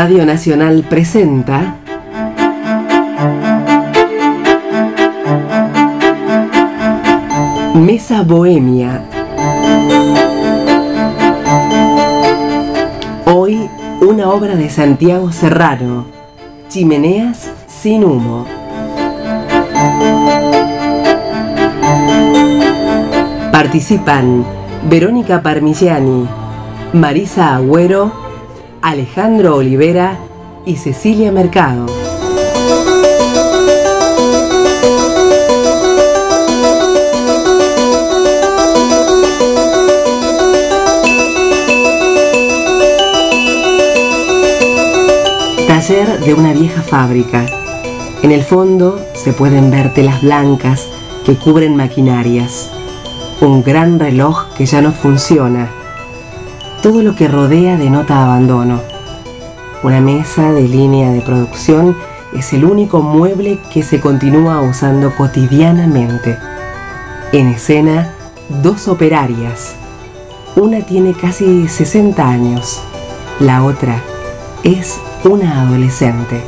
Radio Nacional presenta Mesa Bohemia. Hoy una obra de Santiago Serrano, Chimeneas sin humo. Participan Verónica Parmigiani, Marisa Agüero, Alejandro Olivera y Cecilia Mercado. Taller de una vieja fábrica. En el fondo se pueden ver telas blancas que cubren maquinarias. Un gran reloj que ya no funciona. Todo lo que rodea denota abandono. Una mesa de línea de producción es el único mueble que se continúa usando cotidianamente. En escena, dos operarias. Una tiene casi 60 años. La otra es una adolescente.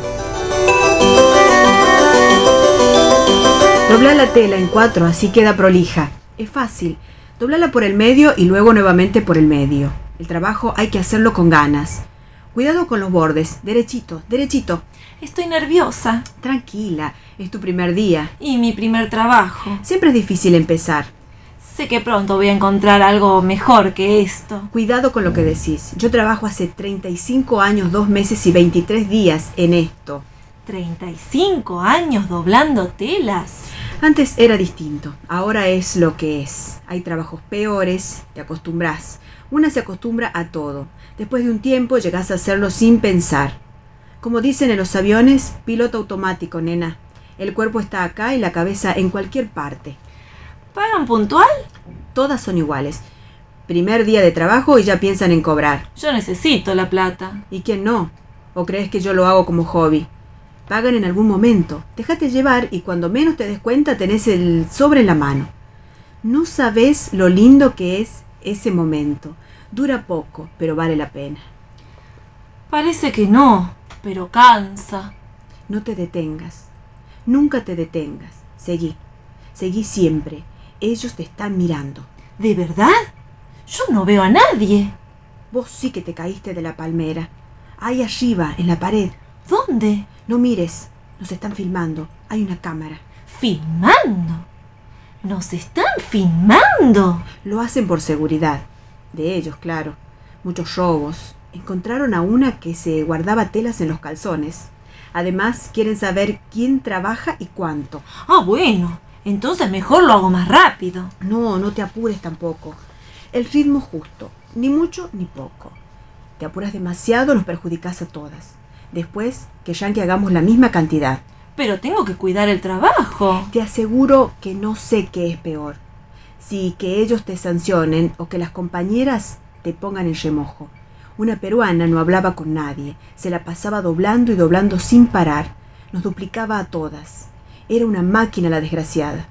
Dobla la tela en 4, así queda prolija. Es fácil. Doblala por el medio y luego nuevamente por el medio. El trabajo hay que hacerlo con ganas. Cuidado con los bordes. Derechito, derechito. Estoy nerviosa. Tranquila, es tu primer día. Y mi primer trabajo. Siempre es difícil empezar. Sé que pronto voy a encontrar algo mejor que esto. Cuidado con lo que decís. Yo trabajo hace 35 años, 2 meses y 23 días en esto. 35 años doblando telas. Antes era distinto, ahora es lo que es. Hay trabajos peores, te acostumbrás. Una se acostumbra a todo. Después de un tiempo llegás a hacerlo sin pensar. Como dicen en los aviones, piloto automático, nena. El cuerpo está acá y la cabeza en cualquier parte. ¿Pagan puntual? Todas son iguales. Primer día de trabajo y ya piensan en cobrar. Yo necesito la plata. ¿Y quién no? ¿O crees que yo lo hago como hobby? Pagan en algún momento. Déjate llevar y cuando menos te des cuenta tenés el sobre en la mano. No sabés lo lindo que es ese momento. Dura poco, pero vale la pena. Parece que no, pero cansa. No te detengas. Nunca te detengas. Seguí. Seguí siempre. Ellos te están mirando. ¿De verdad? Yo no veo a nadie. Vos sí que te caíste de la palmera. Ahí arriba, en la pared. ¿Dónde? No mires. Nos están filmando. Hay una cámara. ¿Filmando? ¿Nos están filmando? Lo hacen por seguridad. De ellos, claro. Muchos robos. Encontraron a una que se guardaba telas en los calzones. Además, quieren saber quién trabaja y cuánto. Ah, bueno. Entonces mejor lo hago más rápido. No, no te apures tampoco. El ritmo justo. Ni mucho ni poco. Te apuras demasiado, nos perjudicas a todas. Después, querrán que hagamos la misma cantidad. Pero tengo que cuidar el trabajo. Te aseguro que no sé qué es peor. Si que ellos te sancionen o que las compañeras te pongan en remojo. Una peruana no hablaba con nadie. Se la pasaba doblando y doblando sin parar. Nos duplicaba a todas. Era una máquina la desgraciada.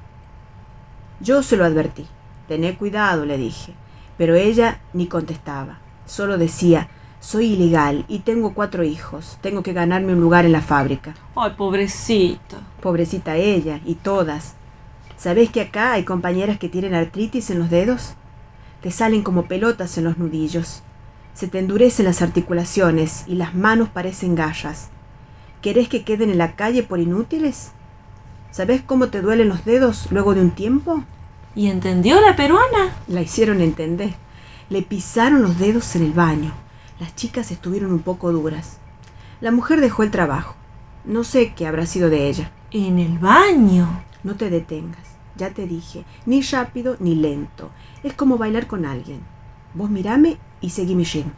Yo se lo advertí. Tené cuidado, le dije. Pero ella ni contestaba. Solo decía: soy ilegal y tengo 4 hijos. Tengo que ganarme un lugar en la fábrica. Ay, pobrecita. Pobrecita ella y todas. ¿Sabés que acá hay compañeras que tienen artritis en los dedos? Te salen como pelotas en los nudillos. Se te endurecen las articulaciones y las manos parecen garras. ¿Querés que queden en la calle por inútiles? ¿Sabés cómo te duelen los dedos luego de un tiempo? ¿Y entendió la peruana? La hicieron entender. Le pisaron los dedos en el baño. Las chicas estuvieron un poco duras. La mujer dejó el trabajo. No sé qué habrá sido de ella. ¿En el baño? No te detengas. Ya te dije. Ni rápido ni lento. Es como bailar con alguien. Vos mirame y seguí mi ritmo.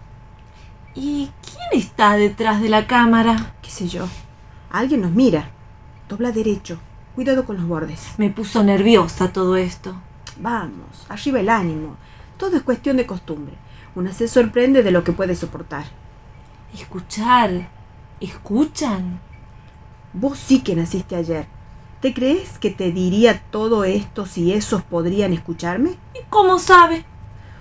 ¿Y quién está detrás de la cámara? ¿Qué sé yo? Alguien nos mira. Dobla derecho. Cuidado con los bordes. Me puso nerviosa todo esto. Vamos, arriba el ánimo. Todo es cuestión de costumbre. Una se sorprende de lo que puede soportar. Escuchar. ¿Escuchan? Vos sí que naciste ayer. ¿Te crees que te diría todo esto si esos podrían escucharme? ¿Y cómo sabe?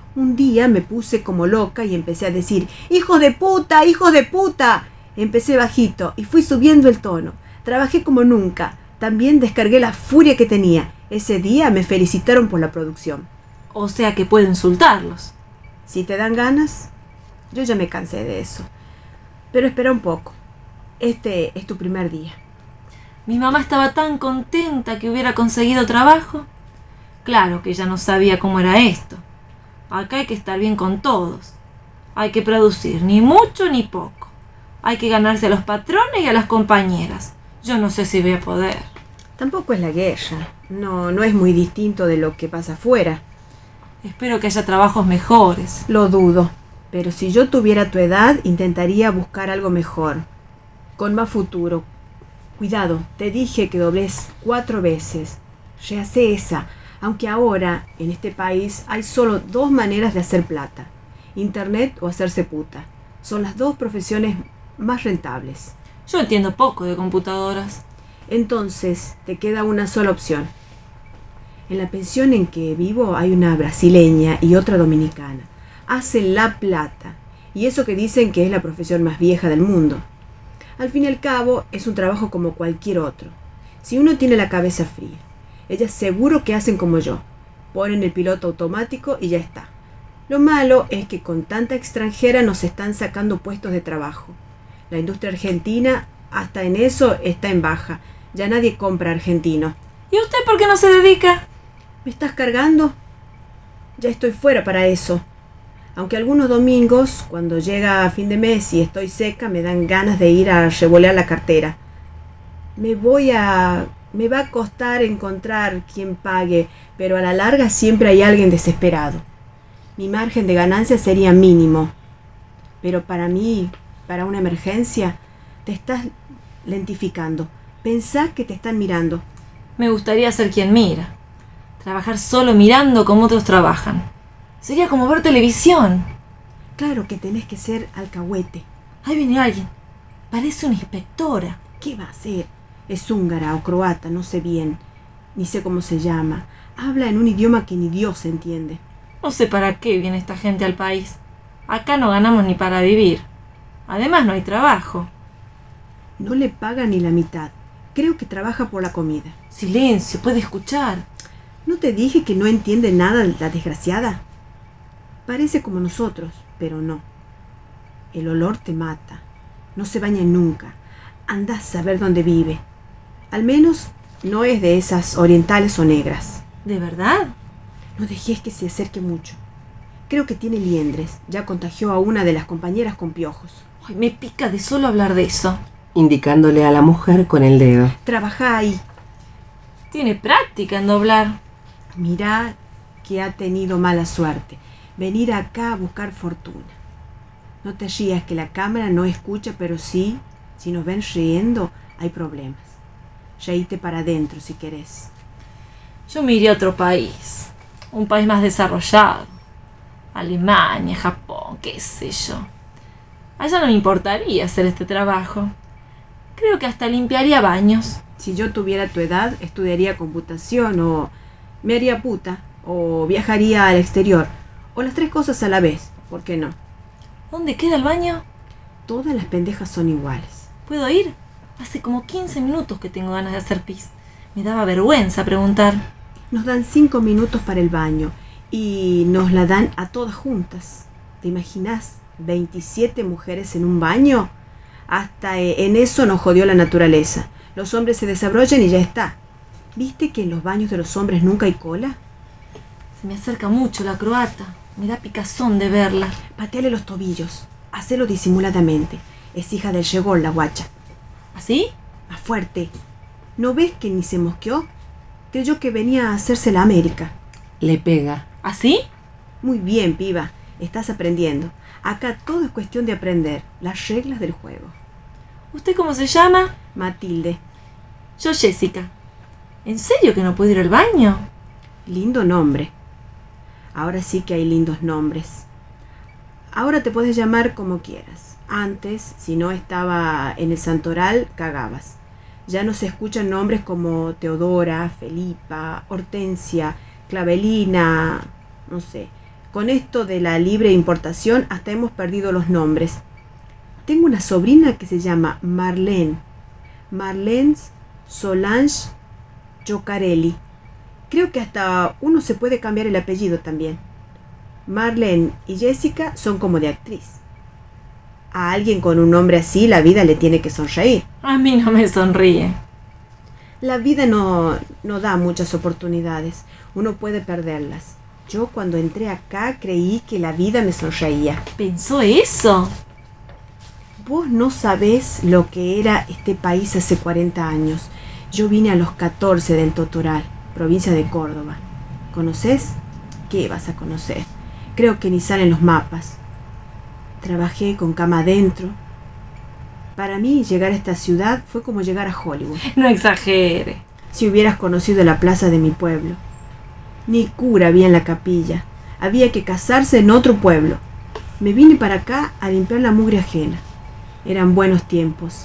Un día me puse como loca y empecé a decir, ¡hijos de puta! ¡Hijos de puta! Empecé bajito y fui subiendo el tono. Trabajé como nunca. También descargué la furia que tenía. Ese día me felicitaron por la producción. O sea que puedo insultarlos. Si te dan ganas, yo ya me cansé de eso. Pero espera un poco. Este es tu primer día. Mi mamá estaba tan contenta que hubiera conseguido trabajo. Claro que ella no sabía cómo era esto. Acá hay que estar bien con todos. Hay que producir ni mucho ni poco. Hay que ganarse a los patrones y a las compañeras. Yo no sé si voy a poder. Tampoco es la guerra. No es muy distinto de lo que pasa afuera. Espero que haya trabajos mejores. Lo dudo. Pero si yo tuviera tu edad, intentaría buscar algo mejor. Con más futuro. Cuidado, te dije que dobles 4 veces. Rehacé esa. Aunque ahora, en este país, hay solo 2 maneras de hacer plata. Internet o hacerse puta. Son las 2 profesiones más rentables. Yo entiendo poco de computadoras. Entonces, te queda una sola opción. En la pensión en que vivo hay una brasileña y otra dominicana. Hacen la plata. Y eso que dicen que es la profesión más vieja del mundo. Al fin y al cabo, es un trabajo como cualquier otro. Si uno tiene la cabeza fría. Ellas seguro que hacen como yo. Ponen el piloto automático y ya está. Lo malo es que con tanta extranjera nos están sacando puestos de trabajo. La industria argentina, hasta en eso, está en baja. Ya nadie compra argentino. ¿Y usted por qué no se dedica? ¿Me estás cargando? Ya estoy fuera para eso. Aunque algunos domingos, cuando llega fin de mes y estoy seca, me dan ganas de ir a revolear la cartera. Me va a costar encontrar quien pague, pero a la larga siempre hay alguien desesperado. Mi margen de ganancia sería mínimo. Pero para mí, para una emergencia, te estás lentificando. Pensá que te están mirando. Me gustaría ser quien mira. Trabajar solo mirando como otros trabajan. Sería como ver televisión. Claro que tenés que ser alcahuete. Ahí viene alguien. Parece una inspectora. ¿Qué va a ser? Es húngara o croata, no sé bien. Ni sé cómo se llama. Habla en un idioma que ni Dios entiende. No sé para qué viene esta gente al país. Acá no ganamos ni para vivir. Además no hay trabajo. No le pagan ni la mitad. Creo que trabaja por la comida. Silencio, puede escuchar. ¿No te dije que no entiende nada la desgraciada? Parece como nosotros, pero no. El olor te mata. No se baña nunca. Andás a saber dónde vive. Al menos no es de esas orientales o negras. ¿De verdad? No dejes que se acerque mucho. Creo que tiene liendres. Ya contagió a una de las compañeras con piojos. Ay, me pica de solo hablar de eso. Indicándole a la mujer con el dedo. Trabaja ahí. Tiene práctica en doblar. Mirá que ha tenido mala suerte. Venir acá a buscar fortuna. No te rías que la cámara no escucha, pero sí, si nos ven riendo, hay problemas. Reíte para adentro si querés. Yo me iría a otro país. Un país más desarrollado. Alemania, Japón, qué sé yo. Allá no me importaría hacer este trabajo. Creo que hasta limpiaría baños. Si yo tuviera tu edad, estudiaría computación o me haría puta o viajaría al exterior. O las 3 cosas a la vez, ¿por qué no? ¿Dónde queda el baño? Todas las pendejas son iguales. ¿Puedo ir? Hace como 15 minutos que tengo ganas de hacer pis. Me daba vergüenza preguntar. Nos dan 5 minutos para el baño y nos la dan a todas juntas. ¿Te imaginas? 27 mujeres en un baño. Hasta en eso nos jodió la naturaleza. Los hombres se desabrollan y ya está. ¿Viste que en los baños de los hombres nunca hay cola? Se me acerca mucho la croata. Me da picazón de verla. Pateale los tobillos. Hacelo disimuladamente. Es hija del Yegor, la guacha. ¿Así? Más fuerte. ¿No ves que ni se mosqueó? Creyó que venía a hacerse la América. Le pega. ¿Así? Muy bien, piba. Estás aprendiendo. Acá todo es cuestión de aprender. Las reglas del juego. ¿Usted cómo se llama? Matilde. Yo, Jessica. ¿En serio que no puedo ir al baño? Lindo nombre. Ahora sí que hay lindos nombres. Ahora te puedes llamar como quieras. Antes, si no estaba en el santoral, cagabas. Ya no se escuchan nombres como Teodora, Felipa, Hortensia, Clavelina, no sé, Con esto de la libre importación hasta hemos perdido los nombres. Tengo una sobrina que se llama Marlene Solange Giocarelli. Creo que hasta uno se puede cambiar el apellido también. Marlene y Jessica son como de actriz. A alguien con un nombre así la vida le tiene que sonreír. A mí no me sonríe. La vida no da muchas oportunidades. Uno puede perderlas. Yo cuando entré acá creí que la vida me sonreía. ¿Pensó eso? Vos no sabés lo que era este país hace 40 años. Yo vine a los 14 del Totoral, provincia de Córdoba. ¿Conoces? ¿Qué vas a conocer? Creo que ni salen los mapas. Trabajé con cama adentro. Para mí llegar a esta ciudad fue como llegar a Hollywood. No exagere. Si hubieras conocido la plaza de mi pueblo. Ni cura había en la capilla. Había que casarse en otro pueblo. Me vine para acá a limpiar la mugre ajena. Eran buenos tiempos.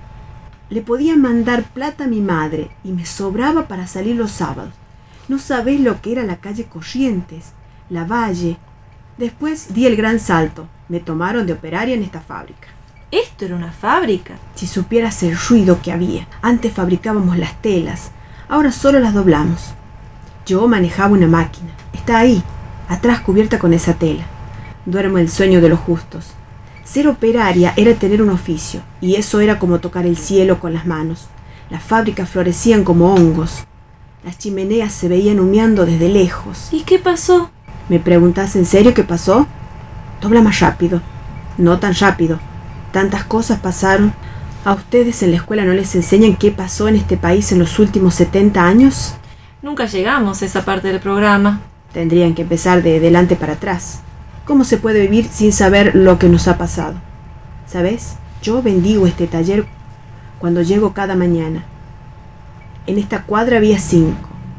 Le podía mandar plata a mi madre y me sobraba para salir los sábados. No sabés lo que era la calle Corrientes, la Valle. Después di el gran salto. Me tomaron de operaria en esta fábrica. ¿Esto era una fábrica? Si supieras el ruido que había. Antes fabricábamos las telas, ahora solo las doblamos. Yo manejaba una máquina. Está ahí, atrás cubierta con esa tela. Duermo el sueño de los justos. Ser operaria era tener un oficio, y eso era como tocar el cielo con las manos. Las fábricas florecían como hongos. Las chimeneas se veían humeando desde lejos. ¿Y qué pasó? ¿Me preguntás en serio qué pasó? Dobla más rápido. No tan rápido. Tantas cosas pasaron. ¿A ustedes en la escuela no les enseñan qué pasó en este país en los últimos 70 años? Nunca llegamos a esa parte del programa. Tendrían que empezar de delante para atrás. ¿Cómo se puede vivir sin saber lo que nos ha pasado? ¿Sabes? Yo bendigo este taller cuando llego cada mañana. En esta cuadra había 5.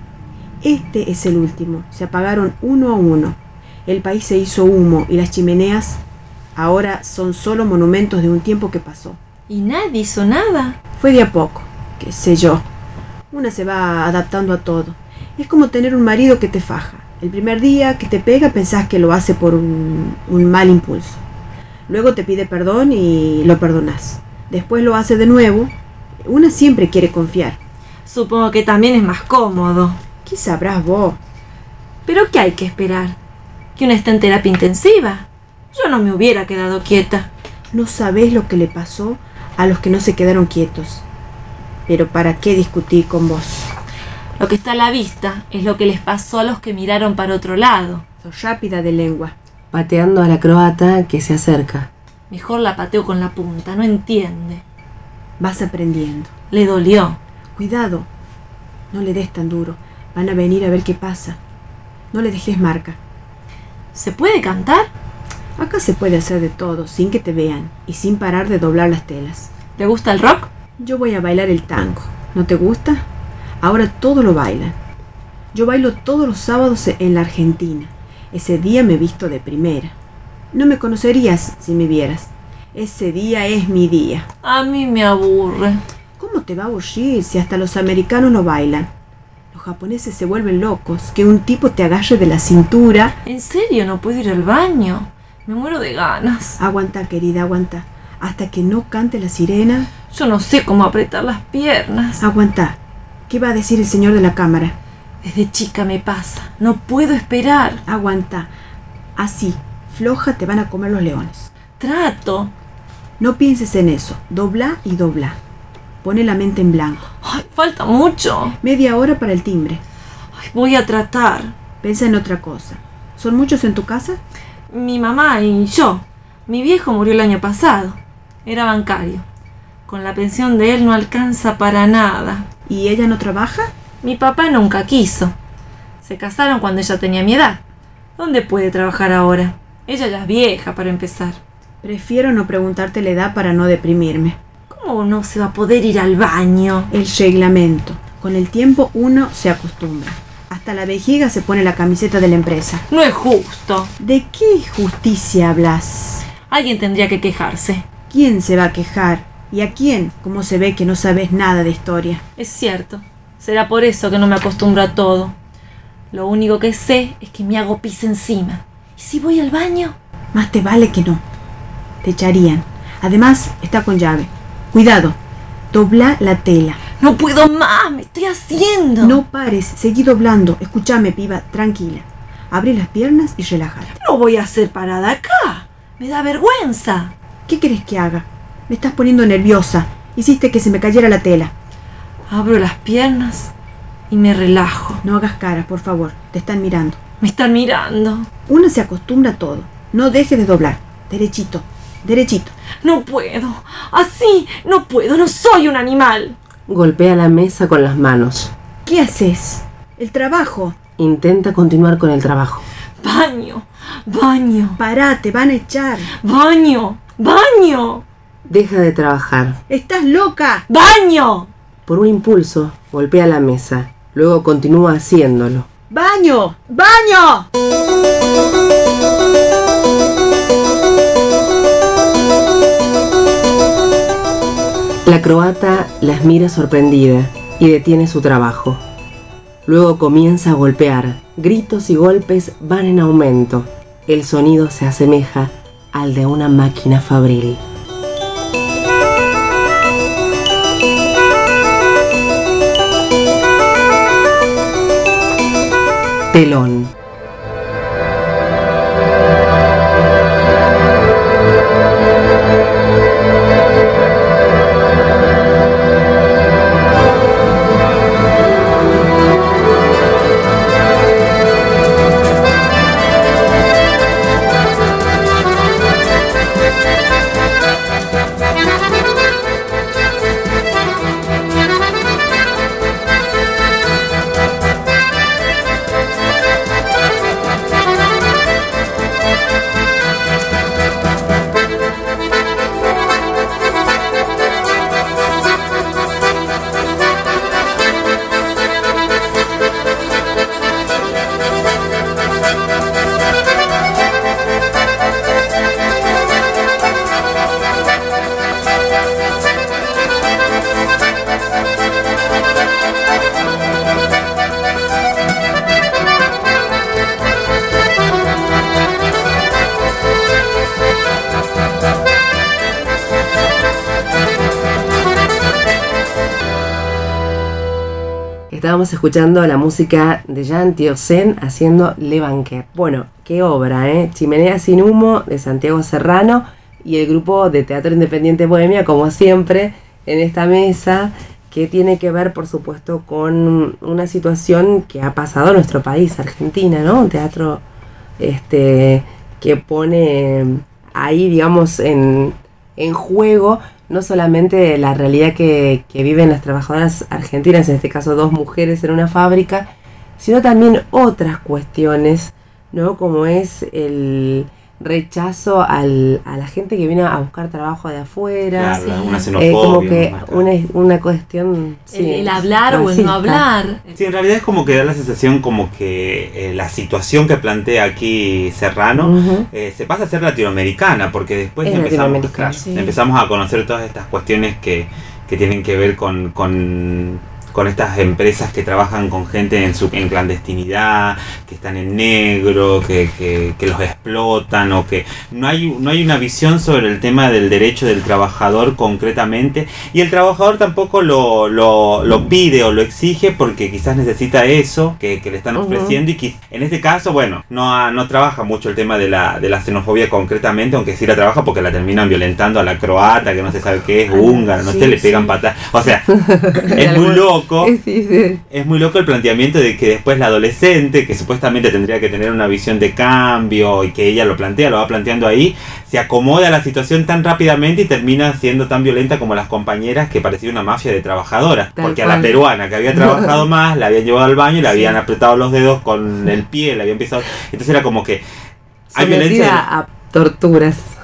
Este es el último. Se apagaron uno a uno. El país se hizo humo y las chimeneas ahora son solo monumentos de un tiempo que pasó. ¿Y nadie hizo nada? Fue de a poco, qué sé yo. Una se va adaptando a todo. Es como tener un marido que te faja. El primer día que te pega pensás que lo hace por un mal impulso. Luego te pide perdón y lo perdonás. Después lo hace de nuevo. Una siempre quiere confiar. Supongo que también es más cómodo. ¿Qué sabrás vos? ¿Pero qué hay que esperar? ¿Que una esté en terapia intensiva? Yo no me hubiera quedado quieta. No sabés lo que le pasó a los que no se quedaron quietos. Pero ¿para qué discutir con vos? Lo que está a la vista es lo que les pasó a los que miraron para otro lado. Sos rápida de lengua. Pateando a la croata que se acerca. Mejor la pateo con la punta, no entiende. Vas aprendiendo. Le dolió. Cuidado. No le des tan duro. Van a venir a ver qué pasa. No le dejes marca. ¿Se puede cantar? Acá se puede hacer de todo, sin que te vean, y sin parar de doblar las telas. ¿Le gusta el rock? Yo voy a bailar el tango. ¿No te gusta? Ahora todo lo bailan. Yo bailo todos los sábados en la Argentina. Ese día me visto de primera. No me conocerías si me vieras. Ese día es mi día. A mí me aburre. ¿Cómo te va a aburrir si hasta los americanos lo bailan? Los japoneses se vuelven locos, que un tipo te agarre de la cintura. ¿En serio no puedo ir al baño? Me muero de ganas. Aguanta, querida, aguanta. Hasta que no cante la sirena. Yo no sé cómo apretar las piernas. Aguanta. ¿Qué va a decir el señor de la cámara? Desde chica me pasa. No puedo esperar. Aguanta. Así, floja, te van a comer los leones. Trato. No pienses en eso. Dobla y dobla. Pone la mente en blanco. Ay, falta mucho. Media hora para el timbre. Ay, voy a tratar. Pensa en otra cosa. ¿Son muchos en tu casa? Mi mamá y yo. Mi viejo murió el año pasado. Era bancario. Con la pensión de él no alcanza para nada. ¿Y ella no trabaja? Mi papá nunca quiso. Se casaron cuando ella tenía mi edad. ¿Dónde puede trabajar ahora? Ella ya es vieja para empezar. Prefiero no preguntarte la edad para no deprimirme. ¿Cómo no se va a poder ir al baño? El reglamento. Con el tiempo uno se acostumbra. Hasta la vejiga se pone la camiseta de la empresa. No es justo. ¿De qué justicia hablas? Alguien tendría que quejarse. ¿Quién se va a quejar? ¿Y a quién? ¿Cómo se ve que no sabes nada de historia? Es cierto. Será por eso que no me acostumbro a todo. Lo único que sé es que me hago pis encima. ¿Y si voy al baño? Más te vale que no. Te echarían. Además, está con llave. Cuidado. Dobla la tela. No puedo más, me estoy haciendo. No pares, seguí doblando. Escúchame, piba, tranquila. Abre las piernas y relájate. No voy a hacer parada acá. Me da vergüenza. ¿Qué querés que haga? Me estás poniendo nerviosa. Hiciste que se me cayera la tela. Abro las piernas y me relajo. No hagas caras, por favor. Te están mirando. Me están mirando. Una se acostumbra a todo. No dejes de doblar. Derechito, derechito. No puedo. Así no puedo. No soy un animal. Golpea la mesa con las manos. ¿Qué haces? El trabajo. Intenta continuar con el trabajo. Baño. Baño. Pará, te van a echar. Baño. Baño. Deja de trabajar. ¡Estás loca! Baño. Por un impulso, golpea la mesa. Luego continúa haciéndolo. ¡Baño! ¡Baño! La croata las mira sorprendida y detiene su trabajo. Luego comienza a golpear. Gritos y golpes van en aumento. El sonido se asemeja al de una máquina fabril. Telón. Estábamos escuchando la música de Jean Tiersen haciendo Le Banquet. Bueno, qué obra, ¿eh? Chimenea sin humo, de Santiago Serrano, y el grupo de Teatro Independiente Bohemia, como siempre, en esta mesa, que tiene que ver, por supuesto, con una situación que ha pasado en nuestro país, Argentina, ¿no? Un teatro que pone ahí, digamos, en juego no solamente la realidad que viven las trabajadoras argentinas, en este caso 2 mujeres en una fábrica, sino también otras cuestiones, ¿no? Como es el rechazo a la gente que viene a buscar trabajo de afuera. Claro, sí. una xenofobia. Como que una cuestión... Sí, el hablar o el no hablar. Sí, en realidad es como que da la sensación como que la situación que plantea aquí Serrano Uh-huh. se pasa a ser latinoamericana, porque después Es latinoamericana, sí. empezamos a conocer todas estas cuestiones que tienen que ver con estas empresas que trabajan con gente en clandestinidad, que están en negro, que los explotan, o que no hay una visión sobre el tema del derecho del trabajador concretamente, y el trabajador tampoco lo pide o lo exige porque quizás necesita eso que le están ofreciendo, y en este caso, bueno, no trabaja mucho el tema de la xenofobia concretamente, aunque sí la trabaja porque la terminan violentando a la croata, que no se sabe qué es, húngara, no sé, le pegan patadas, o sea, es muy loco. Sí. Es muy loco el planteamiento de que después la adolescente, que supuestamente tendría que tener una visión de cambio, y que ella lo va planteando ahí, se acomoda a la situación tan rápidamente y termina siendo tan violenta como las compañeras, que parecía una mafia de trabajadoras. Porque a la peruana, que había trabajado más, la habían llevado al baño y le habían apretado los dedos con el pie, le habían pisado. Entonces era como que hay violencia. A torturas.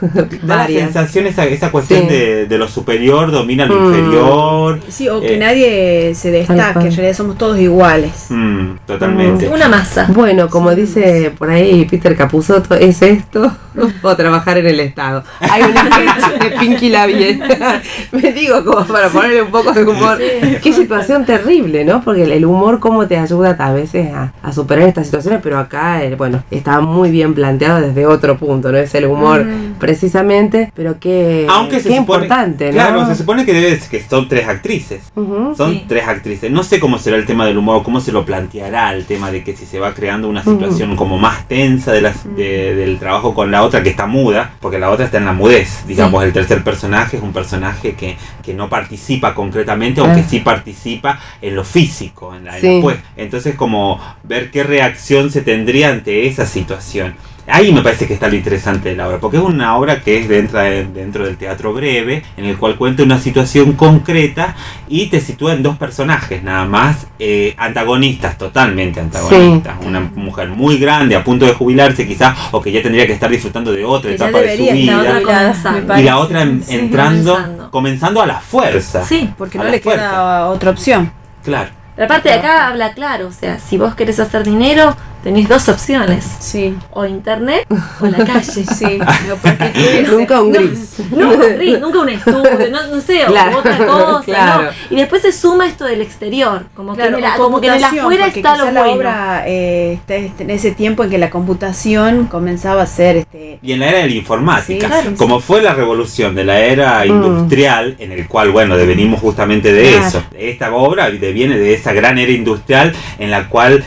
Da la varias. sensación esa cuestión Sí. de lo superior domina lo inferior. Sí, o que Eh, nadie se Tal destaque, cual. en realidad somos todos iguales. Totalmente. Una masa. Bueno, como dice por ahí Peter Capusotto, ¿es esto o trabajar en el Estado? Hay un sketch de Pinky la Bien. Me digo como para ponerle un poco de humor. Qué situación terrible, ¿no? Porque el humor cómo te ayuda a veces a superar estas situaciones, pero acá, bueno, está muy bien planteado desde otro punto, no es el humor precisamente, pero qué, Aunque se qué supone, importante, ¿no? claro, se supone que son 3 actrices. Ujú. Son Sí. 3 actrices. No sé cómo será el tema del humor, cómo se lo planteará el tema de que si se va creando una situación como más tensa del trabajo con la otra que está muda, porque la otra está en la mudez. Digamos, el tercer personaje es un personaje que no participa concretamente, aunque sí participa en lo físico, en la Sí. puesta. Entonces, como ver qué reacción se tendría ante esa situación. Ahí me parece que está lo interesante de la obra, porque es una obra que es dentro del teatro breve, en el cual cuenta una situación concreta y te sitúa en 2 personajes nada más, antagonistas, totalmente antagonistas. Una mujer muy grande, a punto de jubilarse quizás, o que ya tendría que estar disfrutando de otra Que ya etapa de su debería vida. estar jubilada, comenzando. me Y la parece. otra Sí, entrando, comenzando a la fuerza. Sí. Porque A no la le fuerza. queda otra opción. Claro. La parte de acá habla claro, o sea, si vos querés hacer dinero, tenés 2 opciones. Sí. O internet o la calle. Sí, no prostituirse. Nunca un gris. Nunca un gris, nunca un estudio, no sé, Claro, o otra cosa, claro. ¿no? Y después se suma esto del exterior, como Claro, que, o como que en el computación, afuera porque está lo quizá bueno. la obra está en ese tiempo en que la computación comenzaba a ser Y en la era de la informática, Sí, claro. como fue la revolución de la era industrial, en el cual, bueno, devenimos justamente de Claro. eso. Esta obra deviene de esa gran era industrial en la cual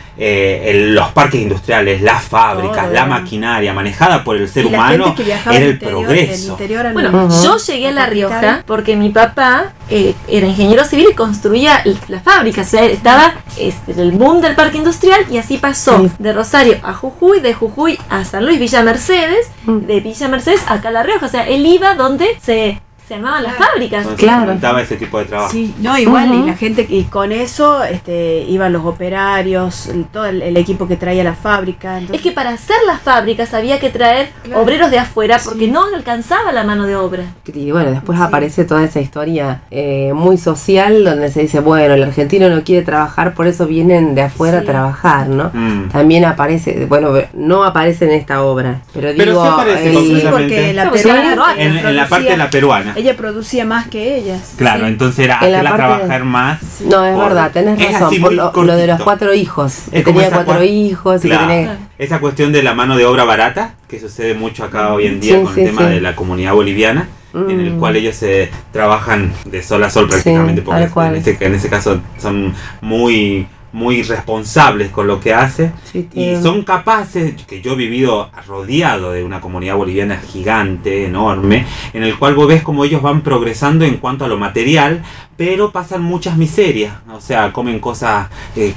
los parques industriales, las fábricas, Todo, la era. maquinada manejada por el ser y la humano gente que viajaba era del el progreso. interior al Bueno, Ujú. yo llegué a La capital. Rioja porque mi papá era ingeniero civil y construía las fábricas, o sea, estaba el boom del parque industrial y así pasó Sí. de Rosario a Jujuy, de Jujuy a San Luis, Villa Mercedes, de Villa Mercedes acá a La Rioja, o sea, él iba donde se armaban las fábricas. Entonces Claro. fomentaba ese tipo de trabajo. Sí, no, igual, Ujú. y la gente, y con eso iban los operarios, todo el equipo que traía la fábrica. Es que para hacer las fábricas había que traer Claro. obreros de afuera porque Sí. no alcanzaba la mano de obra. Y bueno, después Sí. aparece toda esa historia muy social donde se dice, bueno, el argentino no quiere trabajar, por eso vienen de afuera Sí. a trabajar, ¿no? Mm. También aparece, bueno, no aparece en esta obra, pero Pero digo, sí aparece el- Sí, completamente. porque la No, pues, peruana claro, En la parte de la peruana. ella producía más que ellas. Claro, Sí. entonces era En la hacerla parte de- trabajar más. No, es por- verdad, tenés es razón, así por muy lo de cortito. los 4 hijos, que Es como tenía esa 4 hijos y Claro. que tenía... Esa cuestión de la mano de obra barata, que sucede mucho acá hoy en día Sí, con sí, el tema sí. de la comunidad boliviana, en el cual ellos se trabajan de sol a sol prácticamente, Sí, porque tal cual. en ese caso son muy responsables con lo que hacen Sí, y tienen- son capaces, que yo he vivido rodeado de una comunidad boliviana gigante, enorme, en el cual vos ves como ellos van progresando en cuanto a lo material, pero pasan muchas miserias, o sea, comen cosas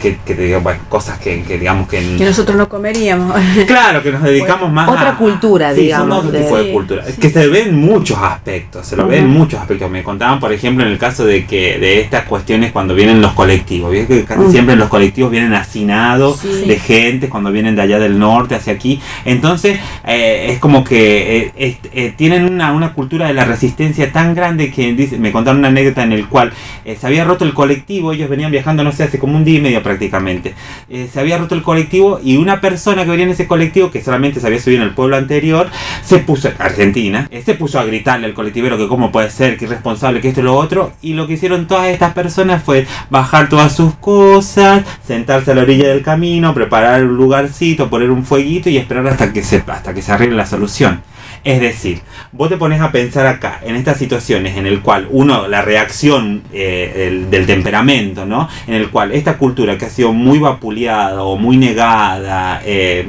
cosas que digamos que Que nosotros no comeríamos. claro, que nos dedicamos más Otra a cultura, sí, digamos, son otro de- tipo de Sí, cultura, sí. que se ven en muchos aspectos, se lo ven en Ujú. muchos aspectos. Me contaban, por ejemplo, en el caso de estas cuestiones cuando vienen los colectivos, ¿ves? Que casi siempre los colectivos vienen hacinados Sí. de gente cuando vienen de allá del norte hacia aquí, entonces es como que tienen una cultura de la resistencia tan grande que me contaron una anécdota en el cual se había roto el colectivo, ellos venían viajando, no sé, hace como un día y medio prácticamente, se había roto el colectivo y una persona que venía en ese colectivo, que solamente se había subido en el pueblo anterior, se puso, Argentina, se puso a gritarle al colectivero que cómo puede ser, que irresponsable, que esto y lo otro, y lo que hicieron todas estas personas fue bajar todas sus cosas, sentarse a la orilla del camino, preparar un lugarcito, poner un fueguito y esperar hasta que se arregle la solución. Es decir, vos te pones a pensar acá, en estas situaciones en el cual la reacción del temperamento, ¿no? En el cual esta cultura que ha sido muy vapuleada o muy negada,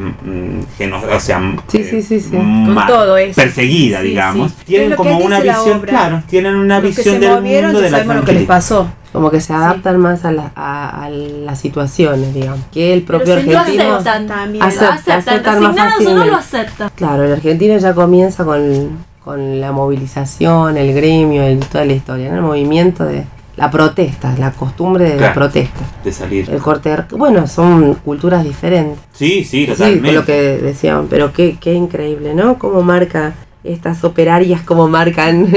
Sí. Con todo eso. perseguida, Sí, digamos, sí. tienen Es lo como que una dice la visión, obra. claro, tienen una Los que visión se del movieron mundo ya de la sabemos lo que les tranquilidad. pasó. Como que se adaptan más a las situaciones, digamos. Que el propio Pero si lo argentino... aceptan, también. aceptan resignados más o no fácilmente. lo aceptan. Claro, el argentino ya comienza con la movilización, el gremio, toda la historia, ¿no? El movimiento de la protesta, la costumbre de la Claro. protesta. De salir. El corte, bueno, son culturas diferentes. Sí, Sí, totalmente. con lo que decían, pero qué increíble, ¿no? Cómo marca estas operarias como marcan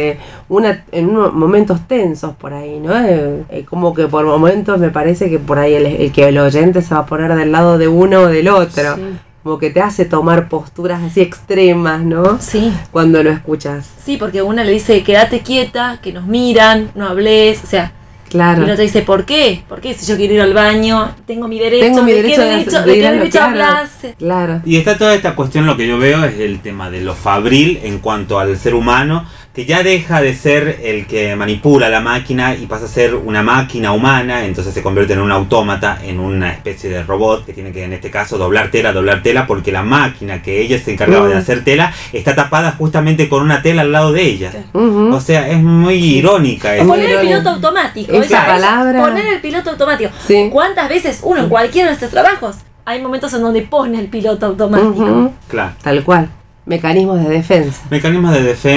en unos momentos tensos por ahí, ¿no? Como que por momentos me parece que por ahí el oyente se va a poner del lado de uno o del otro. Sí. Como que te hace tomar posturas así extremas, ¿no? Sí. Cuando lo escuchas. Sí, porque una le dice, quédate quieta, que nos miran, no hables, o sea... Claro. Y el otro dice, ¿por qué? ¿Por qué si yo quiero ir al baño? Tengo mi derecho. ¿De qué derecho hablar? Claro. Y está toda esta cuestión, lo que yo veo es el tema de lo fabril en cuanto al ser humano, que ya deja de ser el que manipula la máquina y pasa a ser una máquina humana, entonces se convierte en un autómata, en una especie de robot que tiene que, en este caso, doblar tela, porque la máquina que ella se encargaba de hacer tela está tapada justamente con una tela al lado de ella. O sea, es muy irónica eso. Poner el piloto automático. Esa palabra. Poner el piloto automático. Sí. ¿Cuántas veces uno en cualquiera de nuestros trabajos hay momentos en donde pone el piloto automático? Claro. Tal cual. Mecanismos de defensa, mecanismos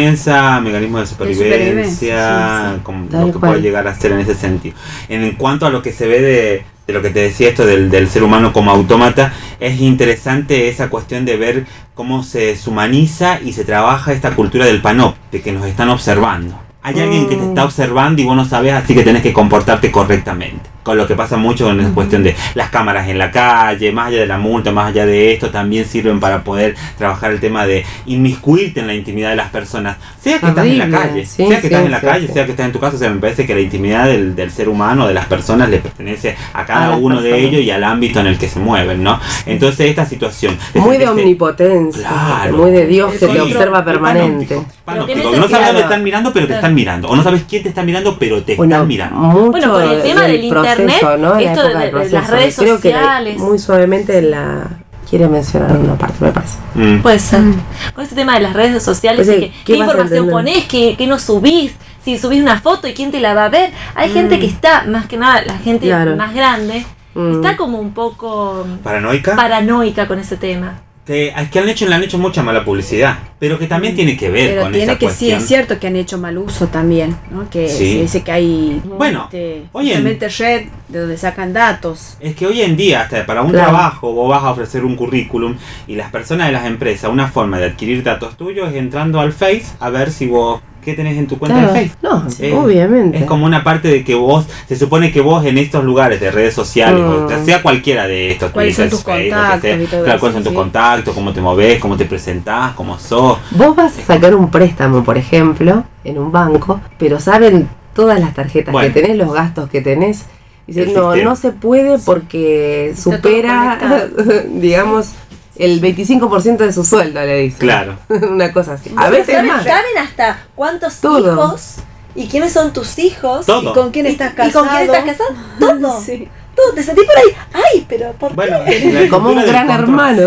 de supervivencia, como lo que puede llegar a ser en ese sentido. En cuanto a lo que se ve de lo que te decía esto del ser humano como autómata, es interesante esa cuestión de ver cómo se deshumaniza y se trabaja esta cultura del panop, de que nos están observando. Hay alguien que te está observando y vos no sabés, así que tenés que comportarte correctamente. Con lo que pasa mucho en esa cuestión de las cámaras en la calle, más allá de la multa, más allá de esto, también sirven para poder trabajar el tema de inmiscuirte en la intimidad de las personas. Sea que estás en la calle, sea que estás en la calle, sea que estás en tu casa. O sea, me parece que la intimidad del ser humano, de las personas, le pertenece a cada uno de ellos y al ámbito en el que se mueven, ¿no? Entonces esta situación... Muy de omnipotencia, claro, muy de Dios que te observa permanente. No sabes dónde están mirando, pero te están mirando. O no sabes quién te está mirando, pero te están mirando. Mucho con el tema del internet, ¿no? esto de las redes creo sociales. Que muy suavemente quiere mencionar una parte, me parece. Puede ser. Con este tema de las redes sociales, pues ¿qué información ponés? ¿Qué no subís? Si subís una foto, ¿y quién te la va a ver? Hay gente que está, más que nada, la gente más grande, está como un poco... Paranoica con ese tema. Es que le han hecho mucha mala publicidad, pero que también tiene que ver con esa cuestión. Sí, es cierto que han hecho mal uso también, ¿no? Que se dice que hay justamente red de donde sacan datos. Es que hoy en día, hasta para un trabajo, vos vas a ofrecer un currículum y las personas de las empresas, una forma de adquirir datos tuyos es entrando al Face a ver si vos... ¿Qué tenés en tu cuenta de Facebook? No, obviamente. Es como una parte de que vos, se supone que vos en estos lugares de redes sociales, o sea cualquiera de estos, ¿cuáles son tus contactos? Claro, cuáles son tus contactos, cómo te movés, cómo te presentás, cómo sos. Vos vas a sacar un préstamo, por ejemplo, en un banco, pero saben todas las tarjetas que tenés, los gastos que tenés. Dicen, no se puede porque supera, digamos... El 25% de su sueldo, le dicen. Claro. Una cosa así. A veces saben hasta cuántos hijos y quiénes son tus hijos. Todo. Y con quién estás casado. ¿Y con quién estás casado? Todo. Sí. Todo. Te sentí por ahí. Ay, pero ¿por qué? Como un gran hermano.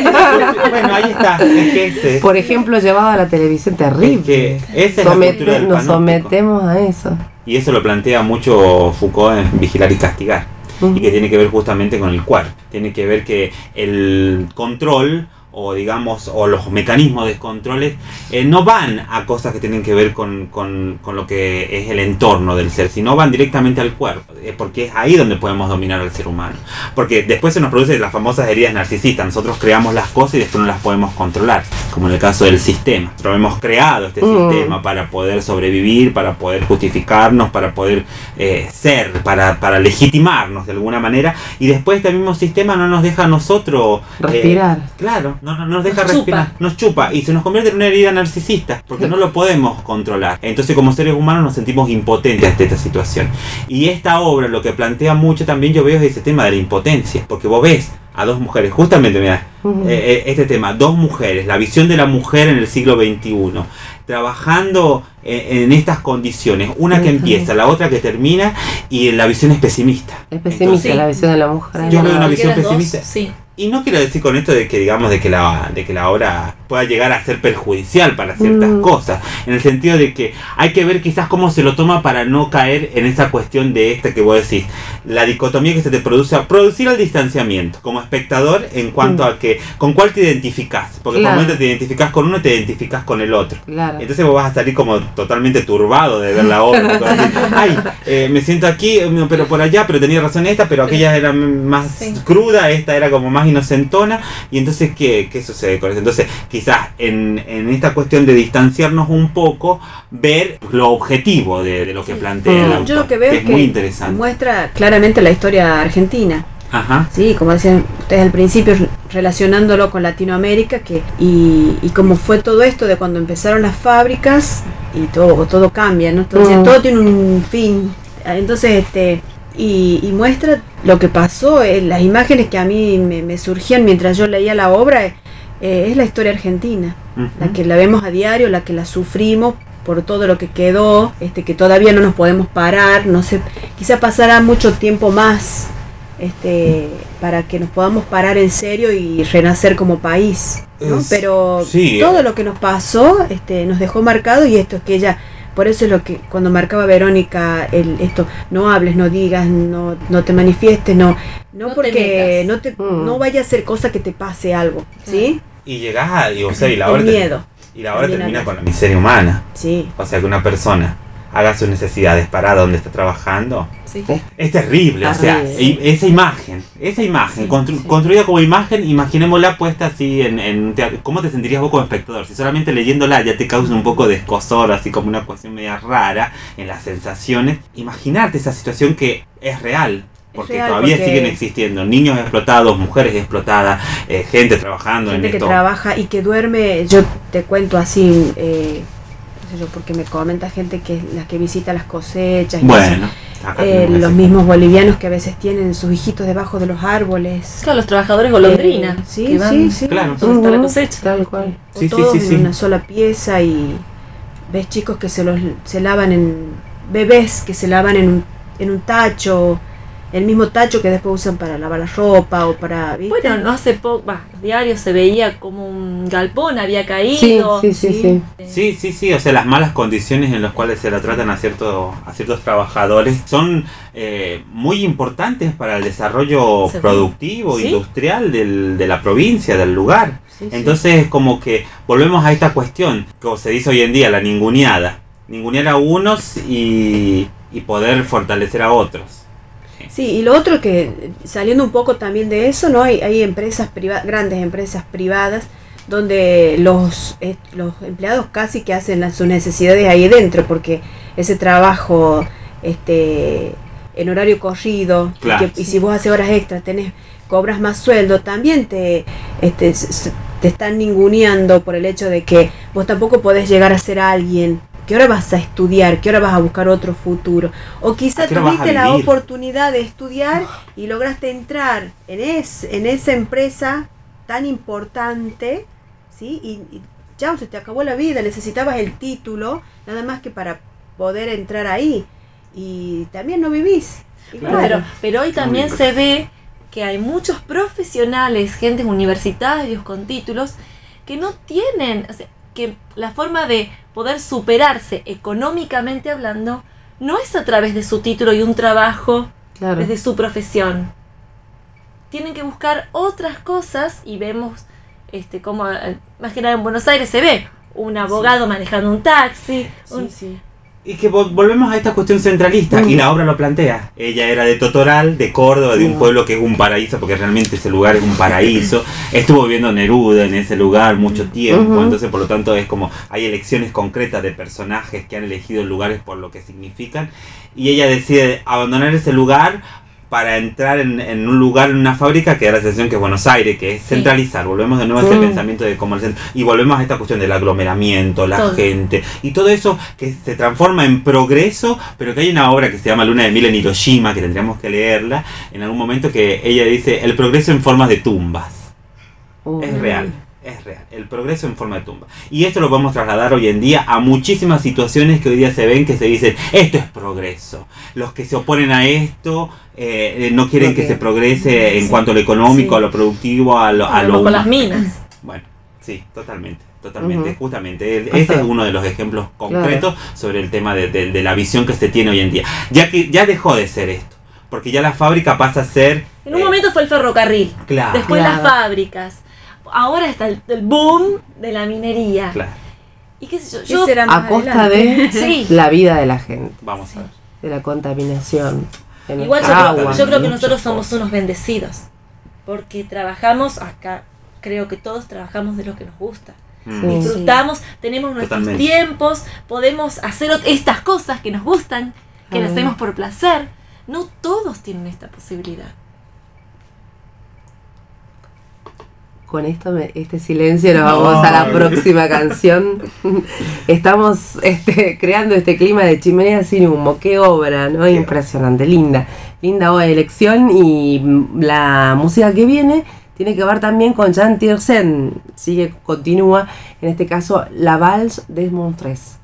Bueno, ahí está. Es que por ejemplo, llevado a la televisión, terrible. Es que esa es la cultura del nos sometemos a eso. Y eso lo plantea mucho Foucault en Vigilar y Castigar. Y que tiene que ver justamente con el cuerpo. Tiene que ver que el control o digamos o los mecanismos de descontroles no van a cosas que tienen que ver con lo que es el entorno del ser, sino van directamente al cuerpo, porque es ahí donde podemos dominar al ser humano, porque después se nos producen las famosas heridas narcisistas. Nosotros creamos las cosas y después no las podemos controlar, como en el caso del sistema. Nosotros hemos creado este sistema para poder sobrevivir, para poder justificarnos, para poder ser, para legitimarnos de alguna manera, y después este mismo sistema no nos deja a nosotros respirar. Claro, no nos deja respirar, nos chupa y se nos convierte en una herida narcisista porque no lo podemos controlar. Entonces como seres humanos nos sentimos impotentes ante esta situación, y esta obra lo que plantea mucho también yo veo es ese tema de la impotencia, porque vos ves a dos mujeres, justamente mira, este tema, dos mujeres, la visión de la mujer en el siglo XXI, trabajando en estas condiciones, una que empieza, la otra que termina, y la visión es pesimista. Es pesimista. Entonces, la visión de la mujer. Yo veo una visión pesimista. Sí. Y no quiero decir con esto de que digamos de que la obra pueda llegar a ser perjudicial para ciertas cosas, en el sentido de que hay que ver quizás cómo se lo toma para no caer en esa cuestión de esta que vos decís, la dicotomía que se te produce a producir el distanciamiento como espectador en cuanto a que con cuál te identificás, porque por momento te identificás con uno y te identificás con el otro. Entonces vos vas a salir como totalmente turbado de ver la obra, me siento aquí, pero por allá, pero tenía razón esta, pero aquella era más cruda, esta era como más inocentona. Y entonces, ¿qué sucede con eso? Entonces, quizás en esta cuestión de distanciarnos un poco, ver lo objetivo de lo que plantea el autor. Yo lo que veo es muy interesante. Muestra claramente la historia argentina. Ajá. Sí, como decían ustedes al principio, relacionándolo con Latinoamérica, y cómo fue todo esto de cuando empezaron las fábricas y todo cambia, ¿no? Entonces, todo tiene un fin. Entonces, y muestra lo que pasó, las imágenes que a mí me surgían mientras yo leía la obra, es la historia argentina, la que la vemos a diario, la que la sufrimos por todo lo que quedó, que todavía no nos podemos parar, no sé, quizá pasará mucho tiempo más para que nos podamos parar en serio y renacer como país, ¿no? Pero todo lo que nos pasó nos dejó marcado, y esto es que ella, por eso es lo que cuando marcaba Verónica esto, no hables, no digas, no te manifiestes, no porque no vaya a ser cosa que te pase algo, ¿sí? Y llegás y la obra miedo. Y la obra termina con la miseria humana. Sí. O sea, que una persona haga sus necesidades parada donde está trabajando. Sí. Es terrible, o sea, esa imagen construida como imagen, imaginémosla puesta así en un teatro. ¿Cómo te sentirías vos como espectador? Si solamente leyéndola ya te causa un poco de escozor, así como una cuestión media rara en las sensaciones. Imaginarte esa situación que es real. Porque todavía siguen existiendo niños explotados, mujeres explotadas, gente trabajando gente en esto. Que trabaja y que duerme. Yo te cuento así, porque me comenta gente que la que visita las cosechas. Bueno, los mismos bolivianos que a veces tienen sus hijitos debajo de los árboles. Claro, los trabajadores golondrina. Sí, claro. Donde está la cosecha. Tal cual. O todos en una sola pieza, y ves chicos que se lavan bebés que se lavan en un tacho, el mismo tacho que después usan para lavar la ropa o para... ¿viste? Bueno, no hace poco, los diarios se veía como un galpón había caído. Sí, o sea, las malas condiciones en las cuales se la tratan a ciertos trabajadores son muy importantes para el desarrollo productivo, industrial de la provincia, del lugar. Entonces, como que volvemos a esta cuestión, como se dice hoy en día, la ninguneada. Ningunear a unos y poder fortalecer a otros. Sí, y lo otro que, saliendo un poco también de eso, ¿no? Hay empresas privadas, grandes empresas privadas, donde los empleados casi que hacen sus necesidades ahí dentro, porque ese trabajo en horario corrido, claro, y si vos haces horas extras, cobras más sueldo, también te están ninguneando por el hecho de que vos tampoco podés llegar a ser alguien. ¿Qué hora vas a estudiar? ¿Qué hora vas a buscar otro futuro? O quizá tuviste la oportunidad de estudiar y lograste entrar en esa empresa tan importante, ¿sí? Y ya se te acabó la vida, necesitabas el título, nada más que para poder entrar ahí. Y también no vivís. Claro, pero hoy también se ve que hay muchos profesionales, gentes universitarios con títulos, que no tienen... O sea, que la forma de poder superarse económicamente hablando no es a través de su título y un trabajo desde su profesión. Tienen que buscar otras cosas, y vemos como más que nada en Buenos Aires se ve un abogado manejando un taxi. Y que volvemos a esta cuestión centralista, y la obra lo plantea. Ella era de Totoral, de Córdoba, de un pueblo que es un paraíso, porque realmente ese lugar es un paraíso. Estuvo viviendo Neruda en ese lugar mucho tiempo, entonces por lo tanto es como hay elecciones concretas de personajes que han elegido lugares por lo que significan, y ella decide abandonar ese lugar para entrar en un lugar, en una fábrica que da la sensación que es Buenos Aires, que es centralizar. Volvemos de nuevo a ese pensamiento de cómo el centro, y volvemos a esta cuestión del aglomeramiento, la gente, y todo eso que se transforma en progreso, pero que hay una obra que se llama Luna de Miel en Hiroshima, que tendríamos que leerla en algún momento, que ella dice, el progreso en formas de tumbas. Es real. El progreso en forma de tumba. Y esto lo podemos trasladar hoy en día a muchísimas situaciones que hoy día se ven, que se dicen, esto es progreso. Los que se oponen a esto no quieren que se progrese en cuanto a lo económico, a lo productivo, a lo con las minas. Bueno, sí, totalmente. Justamente. Ese es uno de los ejemplos concretos sobre el tema de la visión que se tiene hoy en día. Ya que ya dejó de ser esto, porque ya la fábrica pasa a ser... En un momento fue el ferrocarril, después las fábricas. Ahora está el boom de la minería. Claro. ¿Y qué sé yo? A costa de la vida de la gente. Vamos a ver. De la contaminación. Igual yo creo que nosotros somos unos bendecidos. porque trabajamos acá, creo que todos trabajamos de lo que nos gusta. Sí. Disfrutamos, tenemos nuestros Totalmente. tiempos, podemos hacer estas cosas que nos gustan, que las hacemos por placer. No todos tienen esta posibilidad. Con este silencio nos vamos a la Ay. próxima canción. Estamos creando este clima de Chimenea sin humo. Qué obra, ¿no? Impresionante, linda elección. Y la música que viene tiene que ver también con Jean Tiersen. Continúa, en este caso, La Valse des Montreuils.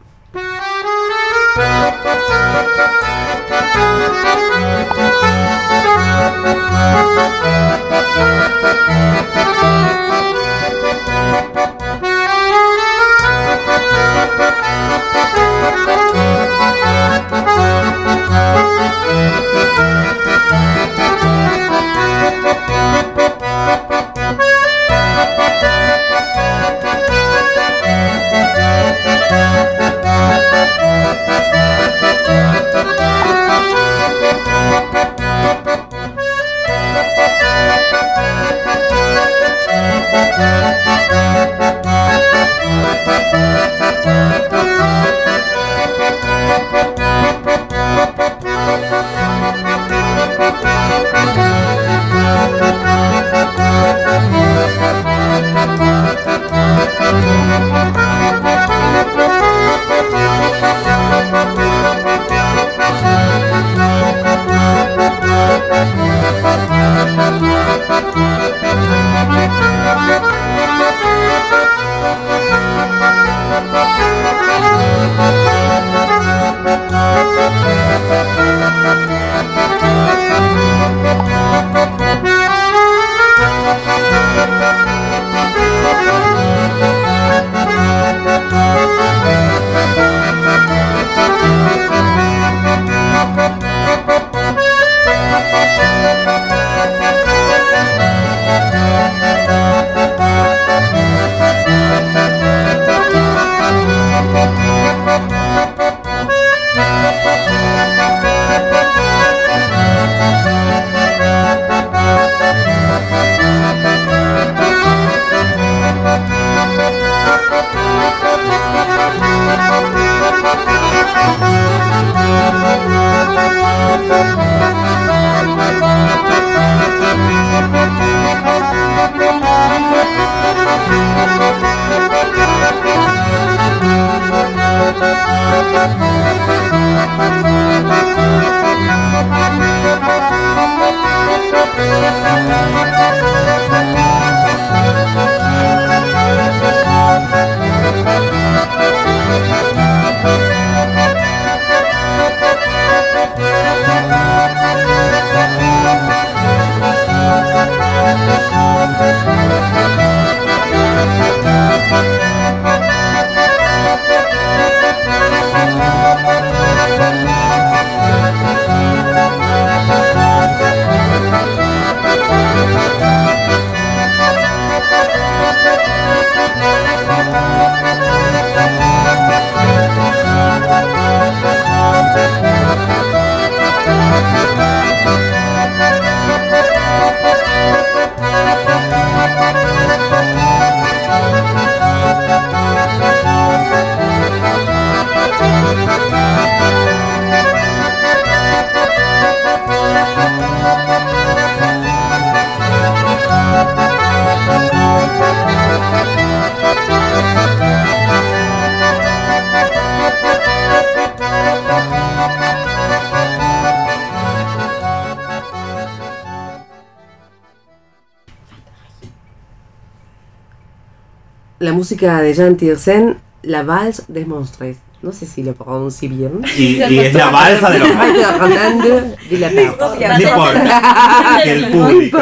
La música de Jean Tiersen, La Valse des Montreuils. No sé si lo pronuncio bien. Y es la balsa de los Fernando de la Perte. No importa. Que el público.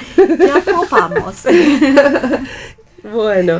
Ya copamos. Bueno,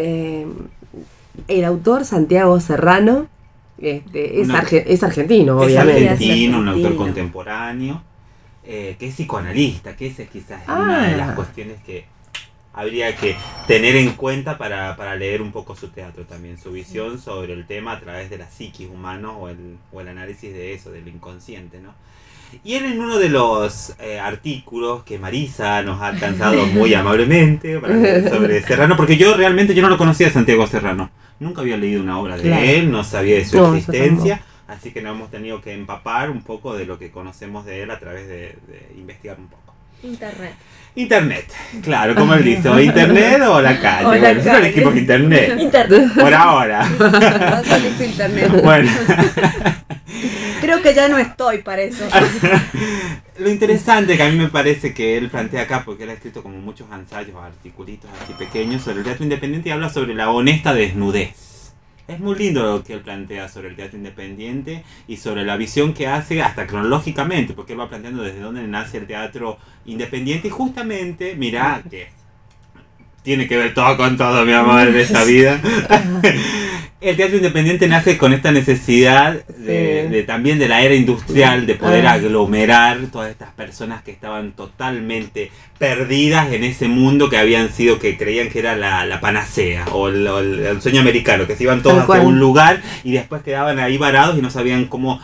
el autor Santiago Serrano es argentino, Es obviamente. argentino, un autor argentino. contemporáneo, que es psicoanalista, que esa es quizás una de las cuestiones que habría que tener en cuenta para leer un poco su teatro también, su visión sobre el tema a través de la psiquis humana o el análisis de eso, del inconsciente, ¿no? Y él en uno de los artículos que Marisa nos ha alcanzado muy amablemente sobre Serrano, porque yo no lo conocía a Santiago Serrano, nunca había leído una obra de él, no sabía de su existencia, así que nos hemos tenido que empapar un poco de lo que conocemos de él a través de investigar un poco. Internet, claro, como él dice, o internet o la calle. Bueno, nosotros elegimos internet. Por ahora. Internet. Bueno. Creo que ya no estoy para eso. Lo interesante que a mí me parece que él plantea acá, porque él ha escrito como muchos ensayos, articulitos así pequeños sobre el teatro independiente y habla sobre la honesta desnudez. Es muy lindo lo que él plantea sobre el teatro independiente y sobre la visión que hace hasta cronológicamente, porque él va planteando desde dónde nace el teatro independiente y justamente, mirá que tiene que ver todo con todo, mi amor, en esta vida. El teatro independiente nace con esta necesidad de también de la era industrial, de poder aglomerar todas estas personas que estaban totalmente perdidas en ese mundo que creían que era la panacea o el sueño americano, que se iban todos hacia un lugar y después quedaban ahí varados y no sabían cómo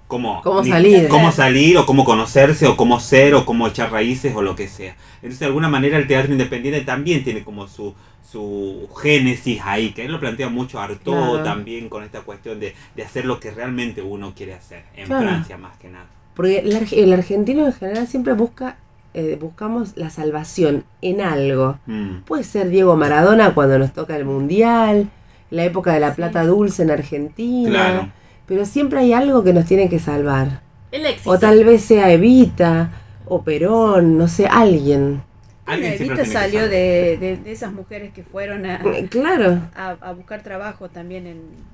salir o cómo conocerse o cómo ser o cómo echar raíces o lo que sea. Entonces de alguna manera el teatro independiente también tiene como su génesis ahí, que él lo plantea mucho Artaud también con esta cuestión de hacer lo que realmente uno quiere hacer, en Francia más que nada. Porque el argentino en general siempre buscamos la salvación en algo. Puede ser Diego Maradona cuando nos toca el Mundial, la época de la plata dulce en Argentina, pero siempre hay algo que nos tiene que salvar. El éxito. O tal vez sea Evita, o Perón, no sé, alguien. Evita salió de esas mujeres que fueron a buscar trabajo también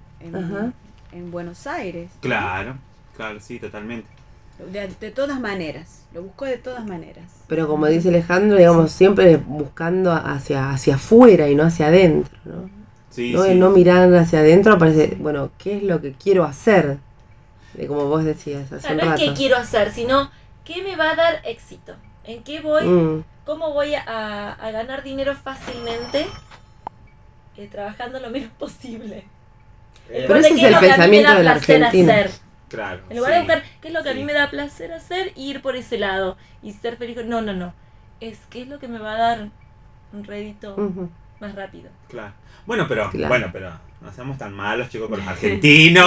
en Buenos Aires. Claro, sí, totalmente. De todas maneras, lo buscó de todas maneras. Pero como dice Alejandro, digamos, siempre buscando hacia afuera y no hacia adentro, ¿no? Sí, no mirar hacia adentro, parece, bueno, ¿qué es lo que quiero hacer? Como vos decías hace un rato. No es qué quiero hacer, sino qué me va a dar éxito. ¿En qué voy? ¿Cómo voy a ganar dinero fácilmente? Trabajando lo menos posible. Pero ese es el pensamiento del argentino. Claro. En lugar de buscar qué es lo que a mí me da placer hacer y ir por ese lado y ser feliz. No. Es qué es lo que me va a dar un rédito más rápido. Claro. Bueno, pero no seamos tan malos, chicos, con los argentinos.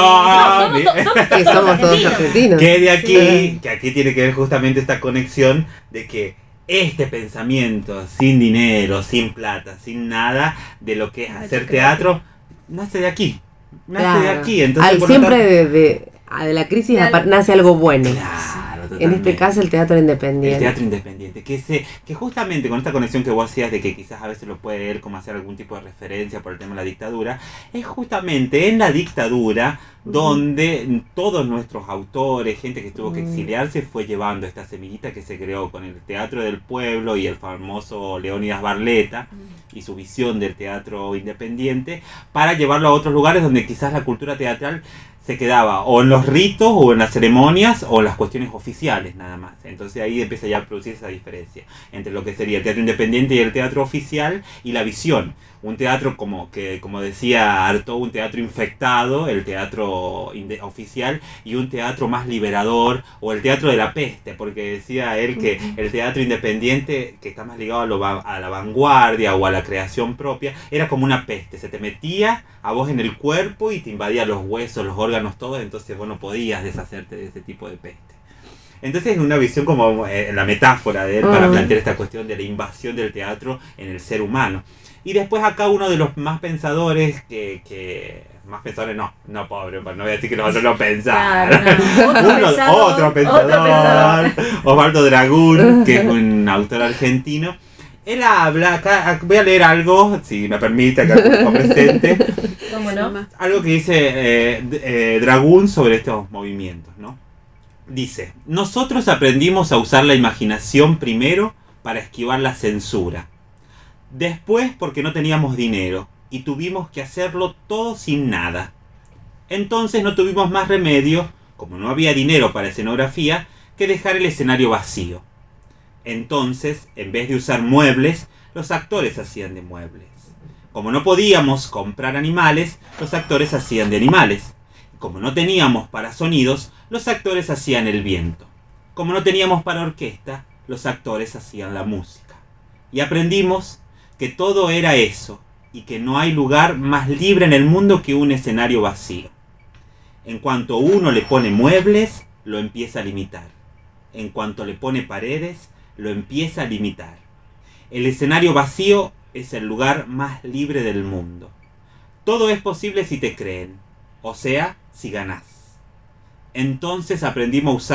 Somos todos argentinos. Que de aquí, que aquí tiene que ver justamente esta conexión de que este pensamiento sin dinero, sin plata, sin nada de lo que es hacer teatro, nace de aquí. Nace de aquí. Entonces, siempre de la crisis nace algo bueno. Claro. En este caso el teatro independiente. El teatro independiente, que justamente con esta conexión que vos hacías de que quizás a veces lo puede ver como hacer algún tipo de referencia por el tema de la dictadura, es justamente en la dictadura donde todos nuestros autores, gente que tuvo que exiliarse, fue llevando esta semillita que se creó con el Teatro del Pueblo y el famoso Leónidas Barletta y su visión del teatro independiente, para llevarlo a otros lugares donde quizás la cultura teatral se quedaba o en los ritos o en las ceremonias o en las cuestiones oficiales nada más. Entonces ahí empieza ya a producir esa diferencia entre lo que sería el teatro independiente y el teatro oficial y la visión. Un teatro como decía Artaud, un teatro infectado, el teatro oficial, y un teatro más liberador, o el teatro de la peste, porque decía él que el teatro independiente, que está más ligado a la vanguardia o a la creación propia, era como una peste, se te metía a vos en el cuerpo y te invadía los huesos, los órganos, todos, entonces vos no podías deshacerte de ese tipo de peste. Entonces es una visión como la metáfora de él para plantear esta cuestión de la invasión del teatro en el ser humano. Y después acá uno de los más pensadores más pensadores no pobre, no voy a decir que nosotros no pensaron. Otro pensador, Osvaldo Dragún, que es un autor argentino. Él habla, acá voy a leer algo, si me permite, acá como presente. ¿Cómo no? Algo que dice Dragún sobre estos movimientos, ¿no? Dice: nosotros aprendimos a usar la imaginación primero para esquivar la censura. Después porque no teníamos dinero y tuvimos que hacerlo todo sin nada. Entonces no tuvimos más remedio, como no había dinero para escenografía, que dejar el escenario vacío. Entonces, en vez de usar muebles, los actores hacían de muebles. Como no podíamos comprar animales, los actores hacían de animales. Como no teníamos para sonidos, los actores hacían el viento. como no teníamos para orquesta, los actores hacían la música. Y aprendimos que todo era eso, y que no hay lugar más libre en el mundo que un escenario vacío. En cuanto uno le pone muebles, lo empieza a limitar. En cuanto le pone paredes, lo empieza a limitar. El escenario vacío es el lugar más libre del mundo. Todo es posible si te creen, o sea, si ganás. Entonces aprendimos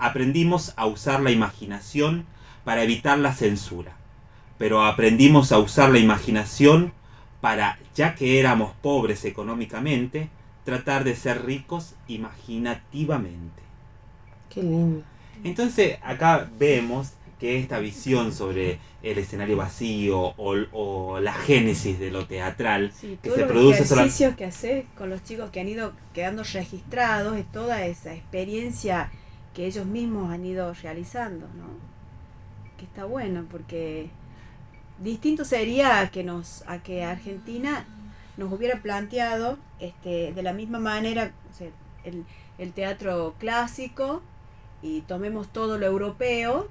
a usar la imaginación para evitar la censura. Pero aprendimos a usar la imaginación para, ya que éramos pobres económicamente, tratar de ser ricos imaginativamente. Qué lindo. Entonces acá vemos que esta visión sobre el escenario vacío o la génesis de lo teatral Sí, que todos se los produce ejercicios que haces con los chicos que han ido quedando registrados es toda esa experiencia que ellos mismos han ido realizando, ¿no? Que está bueno porque distinto sería a que Argentina nos hubiera planteado de la misma manera, o sea, el teatro clásico, y tomemos todo lo europeo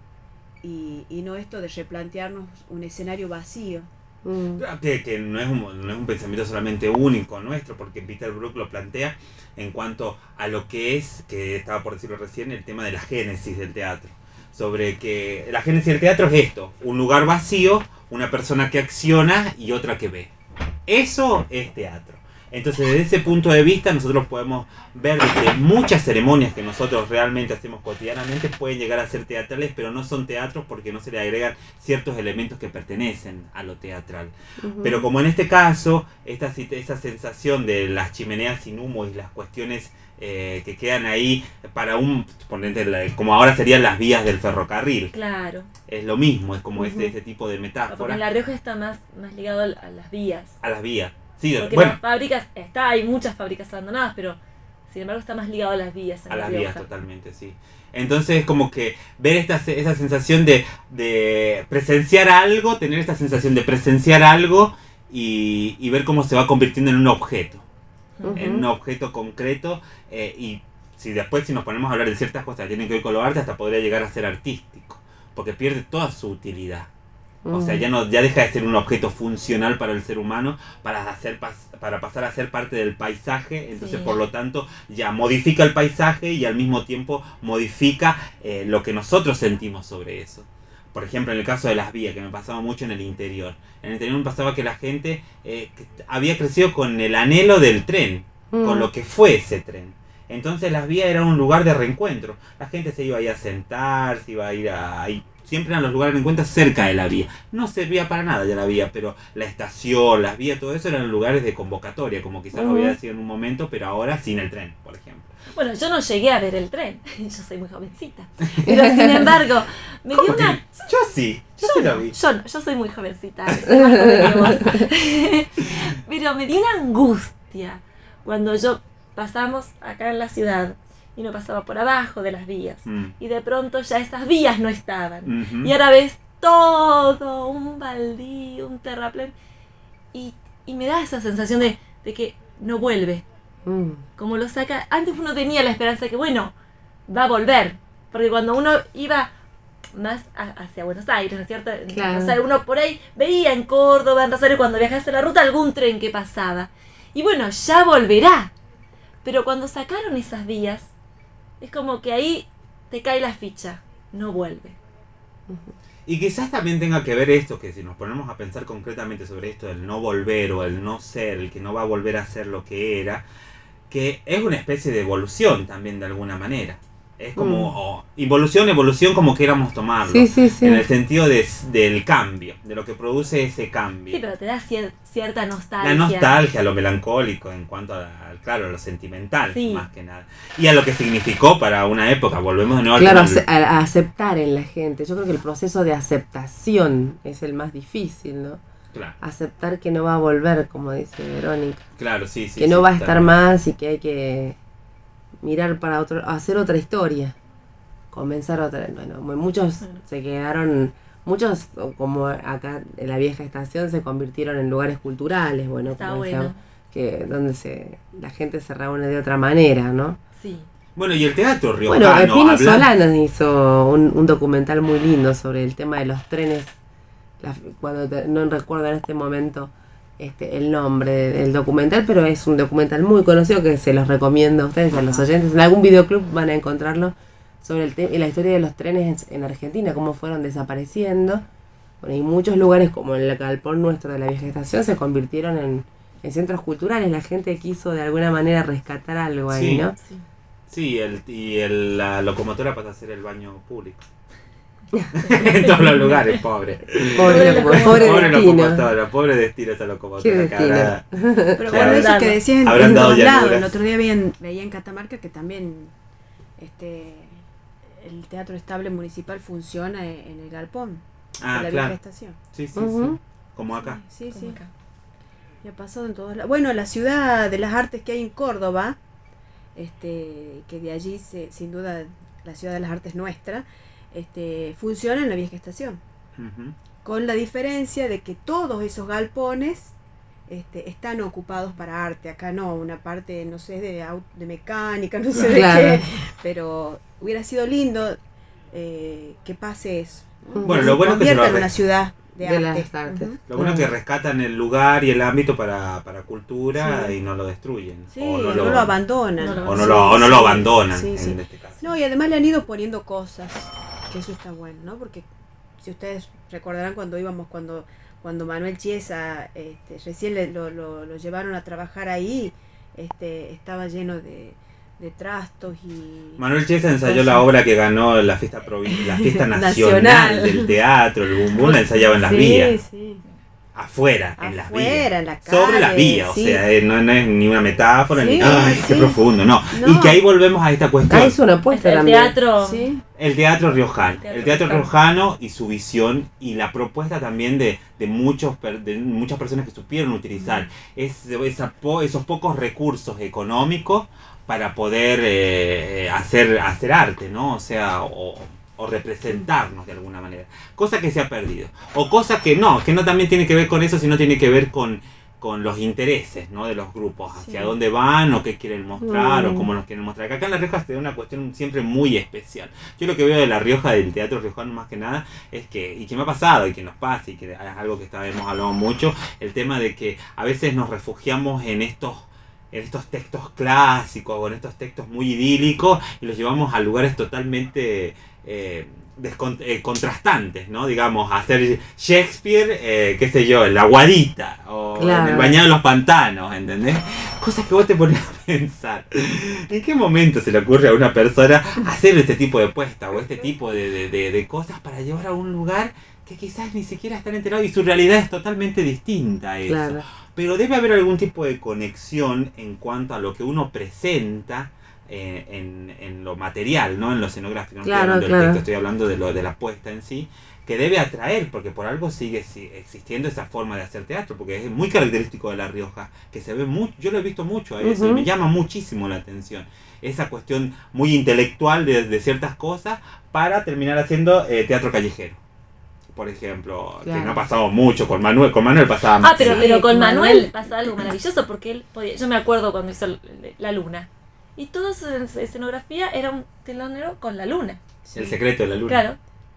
y no esto de replantearnos un escenario vacío. que no es un pensamiento solamente único nuestro, porque Peter Brook lo plantea en cuanto a lo que es, que estaba por decirlo recién, el tema de la génesis del teatro. Sobre que la génesis del teatro es esto: un lugar vacío, una persona que acciona y otra que ve. Eso es teatro. Entonces, desde ese punto de vista, nosotros podemos ver que muchas ceremonias que nosotros realmente hacemos cotidianamente pueden llegar a ser teatrales, pero no son teatros porque no se le agregan ciertos elementos que pertenecen a lo teatral. Pero como en este caso, esa sensación de las chimeneas sin humo y las cuestiones que quedan ahí para como ahora serían las vías del ferrocarril. Claro. Es lo mismo, es como ese tipo de metáfora. Porque en La Rioja está más ligado a las vías. A las vías. Sí, porque bueno, las fábricas, hay muchas fábricas abandonadas, pero sin embargo está más ligado a las vías. A las vías, totalmente, sí. Entonces es como que ver esa sensación de presenciar algo, tener esta sensación de presenciar algo y ver cómo se va convirtiendo en un objeto. En un objeto concreto, y si nos ponemos a hablar de ciertas cosas que tienen que ver con lo arte, hasta podría llegar a ser artístico, porque pierde toda su utilidad. O sea, ya deja de ser un objeto funcional para el ser humano para pasar a ser parte del paisaje. Entonces, por lo tanto, ya modifica el paisaje y al mismo tiempo modifica lo que nosotros sentimos sobre eso. Por ejemplo, en el caso de las vías, que me pasaba mucho en el interior. En el interior me pasaba que la gente había crecido con el anhelo del tren, con lo que fue ese tren. Entonces las vías eran un lugar de reencuentro. La gente se iba a ir a sentar, se iba a ir siempre eran los lugares de encuentro cerca de la vía. No servía para nada ya la vía, pero la estación, las vías, todo eso eran lugares de convocatoria, como quizás lo hubiera sido en un momento, pero ahora sin el tren, por ejemplo. Bueno, yo no llegué a ver el tren, yo soy muy jovencita, pero sin embargo, me dio una... Yo sí lo vi. Yo soy muy jovencita, soy más joven que vos. Pero me dio una angustia cuando pasamos acá en la ciudad y uno pasaba por abajo de las vías y de pronto ya esas vías no estaban y ahora ves todo un baldío, un terraplén y me da esa sensación de que no vuelve. Como lo saca, antes uno tenía la esperanza de que bueno, va a volver, porque cuando uno iba más hacia Buenos Aires, ¿no es cierto? Claro. O sea, uno por ahí veía en Córdoba, en Rosario, cuando viajaste a la ruta, algún tren que pasaba. Y bueno, ya volverá. Pero cuando sacaron esas vías, es como que ahí te cae la ficha, no vuelve. Y quizás también tenga que ver esto, que si nos ponemos a pensar concretamente sobre esto, el no volver o el no ser, el que no va a volver a ser lo que era, que es una especie de evolución también de alguna manera. Es como evolución como queramos tomarlo. Sí. En el sentido del cambio, de lo que produce ese cambio. Sí, pero te da cierta nostalgia. La nostalgia, lo melancólico en cuanto a lo sentimental, más que nada. Y a lo que significó para una época. Volvemos de nuevo al a aceptar en la gente. Yo creo que el proceso de aceptación es el más difícil, ¿no? Claro. Aceptar que no va a volver, como dice Verónica. Claro, sí. Que no va a estar más y que hay que mirar para hacer otra historia. Comenzar otra. Bueno, muchos se quedaron, muchos como acá en la vieja estación se convirtieron en lugares culturales, bueno, está como bueno. donde la gente se reúne de otra manera, ¿no? Sí. Bueno, y el teatro Bueno, riojano. Pino Solanas hizo un documental muy lindo sobre el tema de los trenes. No recuerdo en este momento el nombre del documental, pero es un documental muy conocido que se los recomiendo a ustedes, a los oyentes. En algún videoclub van a encontrarlo, sobre la historia de los trenes en Argentina, cómo fueron desapareciendo. Bueno, y muchos lugares como el galpón nuestro de la Vieja Estación se convirtieron en centros culturales. La gente quiso de alguna manera rescatar algo ahí, ¿no? Sí. Sí, la locomotora pasa a ser el baño público. En todos los lugares, pobre. Pobre destino. Locomotora, pobre destino esa locomotora. Qué destino. Pero bueno, eso que decían Habrán en dado todos lados. llanuras. El otro día veía en Catamarca que también el teatro estable municipal funciona en el galpón de la claro. Vieja Estación. Sí, Ujú. como acá. Sí, Como sí. acá. Y ha pasado en todos lados. Bueno, la ciudad de las artes que hay en Córdoba, que de allí sin duda la ciudad de las artes nuestra, funciona en la Vieja Estación. Ujú. Con la diferencia de que todos esos galpones están ocupados para arte. Acá no, una parte, no sé, de mecánica, no sé Claro. de qué, pero hubiera sido lindo que pase eso, ¿no? Bueno, Que lo se bueno es que se lo convierta en re- una ciudad de de arte. las artes. Ujú. Lo bueno es que rescatan el lugar y el ámbito para cultura Sí. y no lo destruyen. Sí, o no lo abandonan. no lo no lo abandonan Sí, sí. en este caso. No, y además le han ido poniendo cosas, que eso está bueno, ¿no? Porque si ustedes recordarán cuando Manuel Chiesa recién lo llevaron a trabajar ahí, estaba lleno de trastos y... Manuel Chiesa ensayó Cosas. la obra que ganó la fiesta nacional Nacional. del teatro, el Bum Bum, la ensayaba en las Sí, vías, sí. afuera, en las vías. Afuera, en la Sobre las calle, vías, sí. o sea, no es ni una metáfora, Sí, ni ¡ay, qué sí. profundo! No. No. Y que ahí volvemos a esta cuestión. Ah, es una apuesta El también. teatro. Sí. El teatro riojano. El teatro riojano. riojano y su visión y la propuesta también de muchas personas que supieron utilizar esos pocos recursos económicos para poder hacer arte, ¿no? O sea, o representarnos de alguna manera. Cosa que se ha perdido. O cosa que no también tiene que ver con eso, sino tiene que ver con los intereses, ¿no? De los grupos, hacia Sí. dónde van o qué quieren mostrar o Mm. cómo nos quieren mostrar. Acá en La Rioja se da una cuestión siempre muy especial. Yo lo que veo de La Rioja, del teatro riojano más que nada, es que, y que me ha pasado y que nos pasa y que es algo que hemos hablado mucho, el tema de que a veces nos refugiamos en estos textos clásicos o en estos textos muy idílicos y los llevamos a lugares totalmente contrastantes, ¿no? Digamos, hacer Shakespeare, qué sé yo, en La Guadita o Claro. en El Bañado de los Pantanos, ¿entendés? Cosas que vos te pones a pensar. ¿En qué momento se le ocurre a una persona hacer este tipo de puesta o este tipo de cosas para llevar a un lugar que quizás ni siquiera están enterados y su realidad es totalmente distinta a eso? Claro. Pero debe haber algún tipo de conexión en cuanto a lo que uno presenta en lo material, no en lo escenográfico. No Claro, estoy hablando del claro. texto, estoy hablando de la puesta en sí, que debe atraer, porque por algo sigue existiendo esa forma de hacer teatro, porque es muy característico de La Rioja, que se ve mucho, yo lo he visto mucho a eso, y Ujú. me llama muchísimo la atención. Esa cuestión muy intelectual de ciertas cosas para terminar haciendo teatro callejero. Por ejemplo, que Claro. no ha pasado mucho con Manuel pasaba más. Pero con con Manuel Manuel. pasa algo maravilloso porque él podía, yo me acuerdo cuando hizo La Luna y toda su escenografía era un telonero con la luna, El secreto de la luna. claro,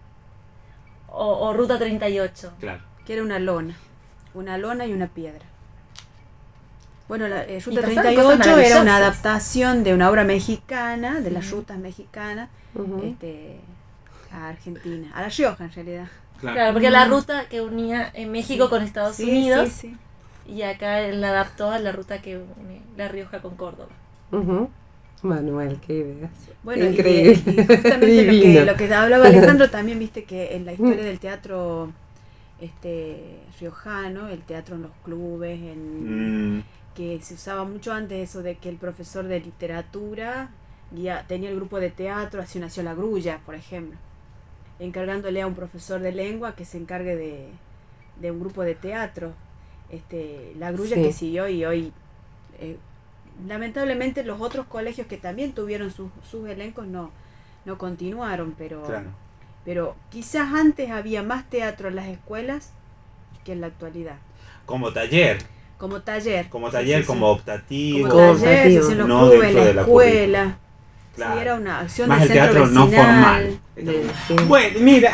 o Ruta 38. Claro. Que era una lona y una piedra. Bueno, la Y Ruta pasaron 38 cosas era una maravillosas. adaptación de una obra mexicana, de las Sí. rutas mexicanas, Ujú. a Argentina, a La Rioja en realidad. Claro, porque la ruta que unía en México con Estados Sí, Unidos sí, sí. y acá él la adaptó a la ruta que une La Rioja con Córdoba. Ujú. Manuel, qué idea. Bueno, Increíble. y justamente Divino. lo que hablaba Alejandro también, viste que en la historia del teatro riojano, el teatro en los clubes, que se usaba mucho antes eso de que el profesor de literatura tenía el grupo de teatro, así nació La Grulla, por ejemplo, encargándole a un profesor de lengua que se encargue de un grupo de teatro. La Grulla Sí. que siguió y hoy lamentablemente los otros colegios que también tuvieron sus elencos no continuaron, Claro. pero quizás antes había más teatro en las escuelas que en la actualidad. Como taller, Como taller. como Sí, taller, sí, sí. como optativo. Como taller, se optativo. hacían los No clubes, dentro la de la escuela. Claro. Sí, era una acción Más del el centro teatro no vecinal. formal. Sí. Bueno, mira,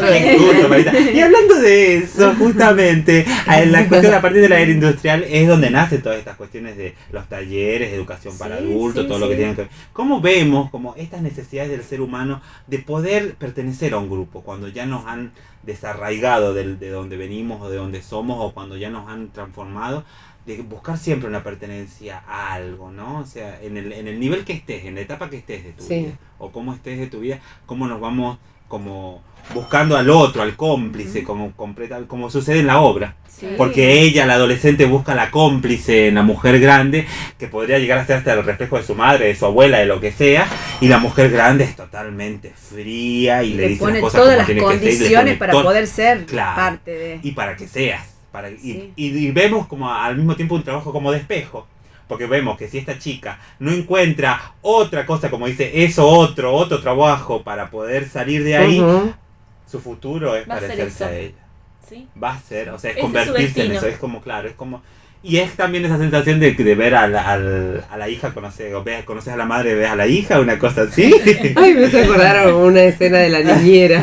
y hablando de eso, justamente, la cuestión a partir de la era industrial es donde nacen todas estas cuestiones de los talleres, educación para adultos, todo lo que tienen que ver. ¿Cómo vemos como estas necesidades del ser humano de poder pertenecer a un grupo cuando ya nos han desarraigado de donde venimos o de donde somos, o cuando ya nos han transformado, de buscar siempre una pertenencia a algo, ¿no? O sea, en el nivel que estés, en la etapa que estés de tu vida, o cómo estés de tu vida, cómo nos vamos como buscando al otro, al cómplice, como sucede en la obra. Sí. Porque ella, la adolescente, busca la cómplice en la mujer grande, que podría llegar a ser hasta el reflejo de su madre, de su abuela, de lo que sea, y la mujer grande es totalmente fría y le dice las cosas todas como las tienen que ser, condiciones para poder ser parte de... Y para que seas. Y vemos como al mismo tiempo un trabajo como de espejo, porque vemos que si esta chica no encuentra otra cosa, como dice, otro trabajo para poder salir de ahí, su futuro es parecerse a ella. ¿Sí? Va a ser, o sea, es Ese convertirse es en eso, es como, claro, es como... Y es también esa sensación de ver a la hija, conoces a la madre, ves a la hija, una cosa así. Ay, me hace acordar una escena de la niñera.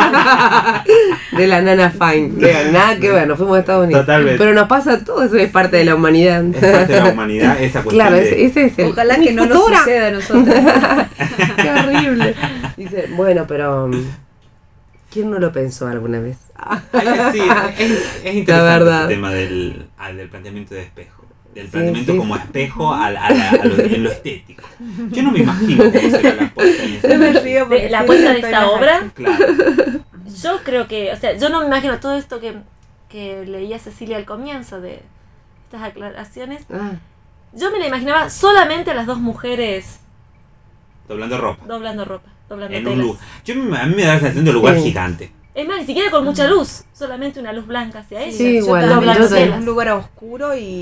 De la Nana Fine. Nada que ver, nos fuimos a Estados Unidos. Totalmente. Pero nos pasa todo, eso es parte de la humanidad. Es parte de la humanidad, esa cuestión. Claro, ese es el... Ojalá que no nos suceda a nosotros. Qué horrible. Dice, bueno, pero... ¿quién no lo pensó alguna vez? Sí, es interesante el tema del planteamiento de espejo. Del planteamiento como espejo en lo estético. Yo no me imagino cómo será la puesta en ese la puesta de esta obra. Claro. Yo creo que, o sea, yo no me imagino todo esto que leía Cecilia al comienzo de estas aclaraciones. Yo me la imaginaba solamente a las dos mujeres doblando ropa. Doblando En telas. un lugar. A mí me da la sensación de un lugar gigante. Es más, ni siquiera con mucha luz, solamente una luz blanca hacia ella. Sí, igual. Un lugar oscuro y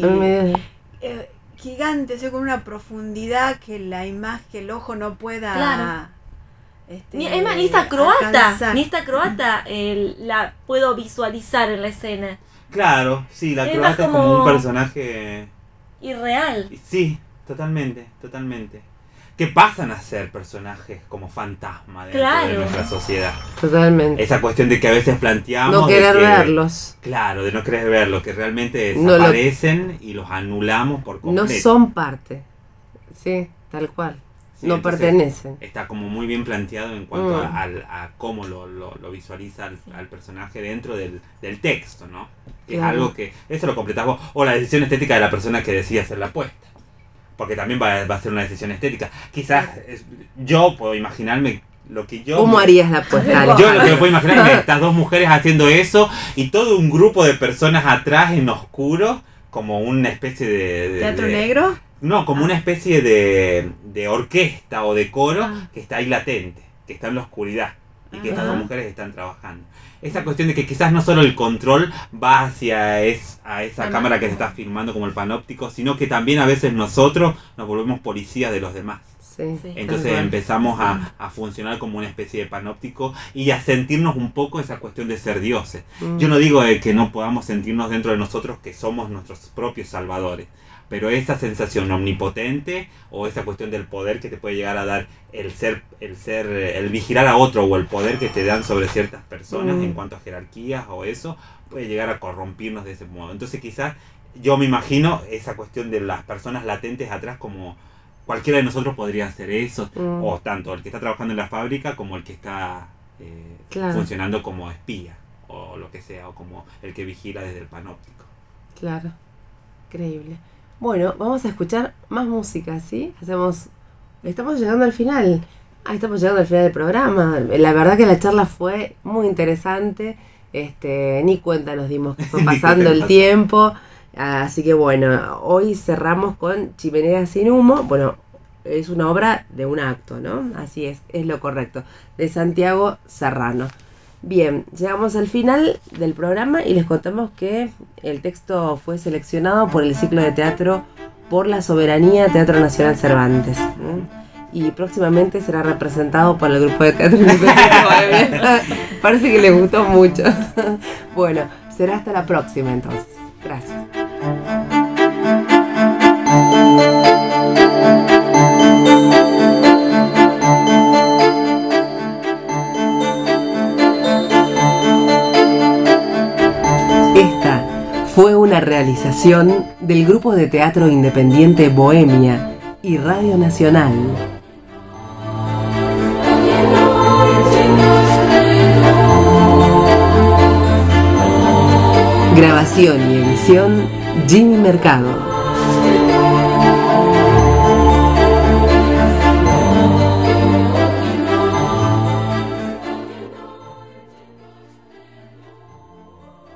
gigante, con una profundidad que la imagen, que el ojo no pueda... Claro. Ni esta croata la puedo visualizar en la escena. Claro, sí, la Es croata es como un personaje... irreal. Sí, totalmente. Que pasan a ser personajes como fantasma dentro de nuestra sociedad. Totalmente. Esa cuestión de que a veces planteamos... No querer verlos. Claro, de no querer verlos, que realmente desaparecen y los anulamos por completo. No son parte. Sí, tal cual. Sí, no pertenecen. Está como muy bien planteado en cuanto a cómo lo visualiza al personaje dentro del texto, ¿no? Que es algo que... Eso lo completamos. O la decisión estética de la persona que decide hacer la apuesta. Porque también va a ser una decisión estética. Quizás yo puedo imaginarme lo que yo... ¿Cómo harías la apuesta? Yo lo que me puedo imaginar es estas dos mujeres haciendo eso y todo un grupo de personas atrás en oscuro, como una especie de ¿teatro negro? No, como una especie de orquesta o de coro que está ahí latente, que está en la oscuridad y que estas dos mujeres están trabajando. Esa cuestión de que quizás no solo el control va hacia esa cámara que se está filmando como el panóptico, sino que también a veces nosotros nos volvemos policías de los demás. Sí, entonces empezamos a funcionar como una especie de panóptico y a sentirnos un poco esa cuestión de ser dioses. Yo no digo que no podamos sentirnos dentro de nosotros que somos nuestros propios salvadores, pero esa sensación omnipotente o esa cuestión del poder que te puede llegar a dar el vigilar a otro o el poder que te dan sobre ciertas personas en cuanto a jerarquías o eso, puede llegar a corrompirnos de ese modo. Entonces quizás yo me imagino esa cuestión de las personas latentes atrás como cualquiera de nosotros podría hacer eso, o tanto el que está trabajando en la fábrica como el que está funcionando como espía o lo que sea, o como el que vigila desde el panóptico. Claro, increíble. Bueno, vamos a escuchar más música, ¿sí? Estamos llegando al final. Estamos llegando al final del programa. La verdad que la charla fue muy interesante. Ni cuenta nos dimos que fue pasando el tiempo. Así que bueno, hoy cerramos con Chimenea sin humo. Bueno, es una obra de un acto, ¿no? Así es lo correcto. De Santiago Serrano. Bien, llegamos al final del programa y les contamos que el texto fue seleccionado por el ciclo de teatro Por la Soberanía Teatro Nacional Cervantes. Y próximamente será representado por el grupo de teatro Bohemia. Parece que les gustó mucho. Bueno, será hasta la próxima entonces. Gracias. Fue una realización del Grupo de Teatro Independiente Bohemia y Radio Nacional. Grabación y edición Jimmy Mercado.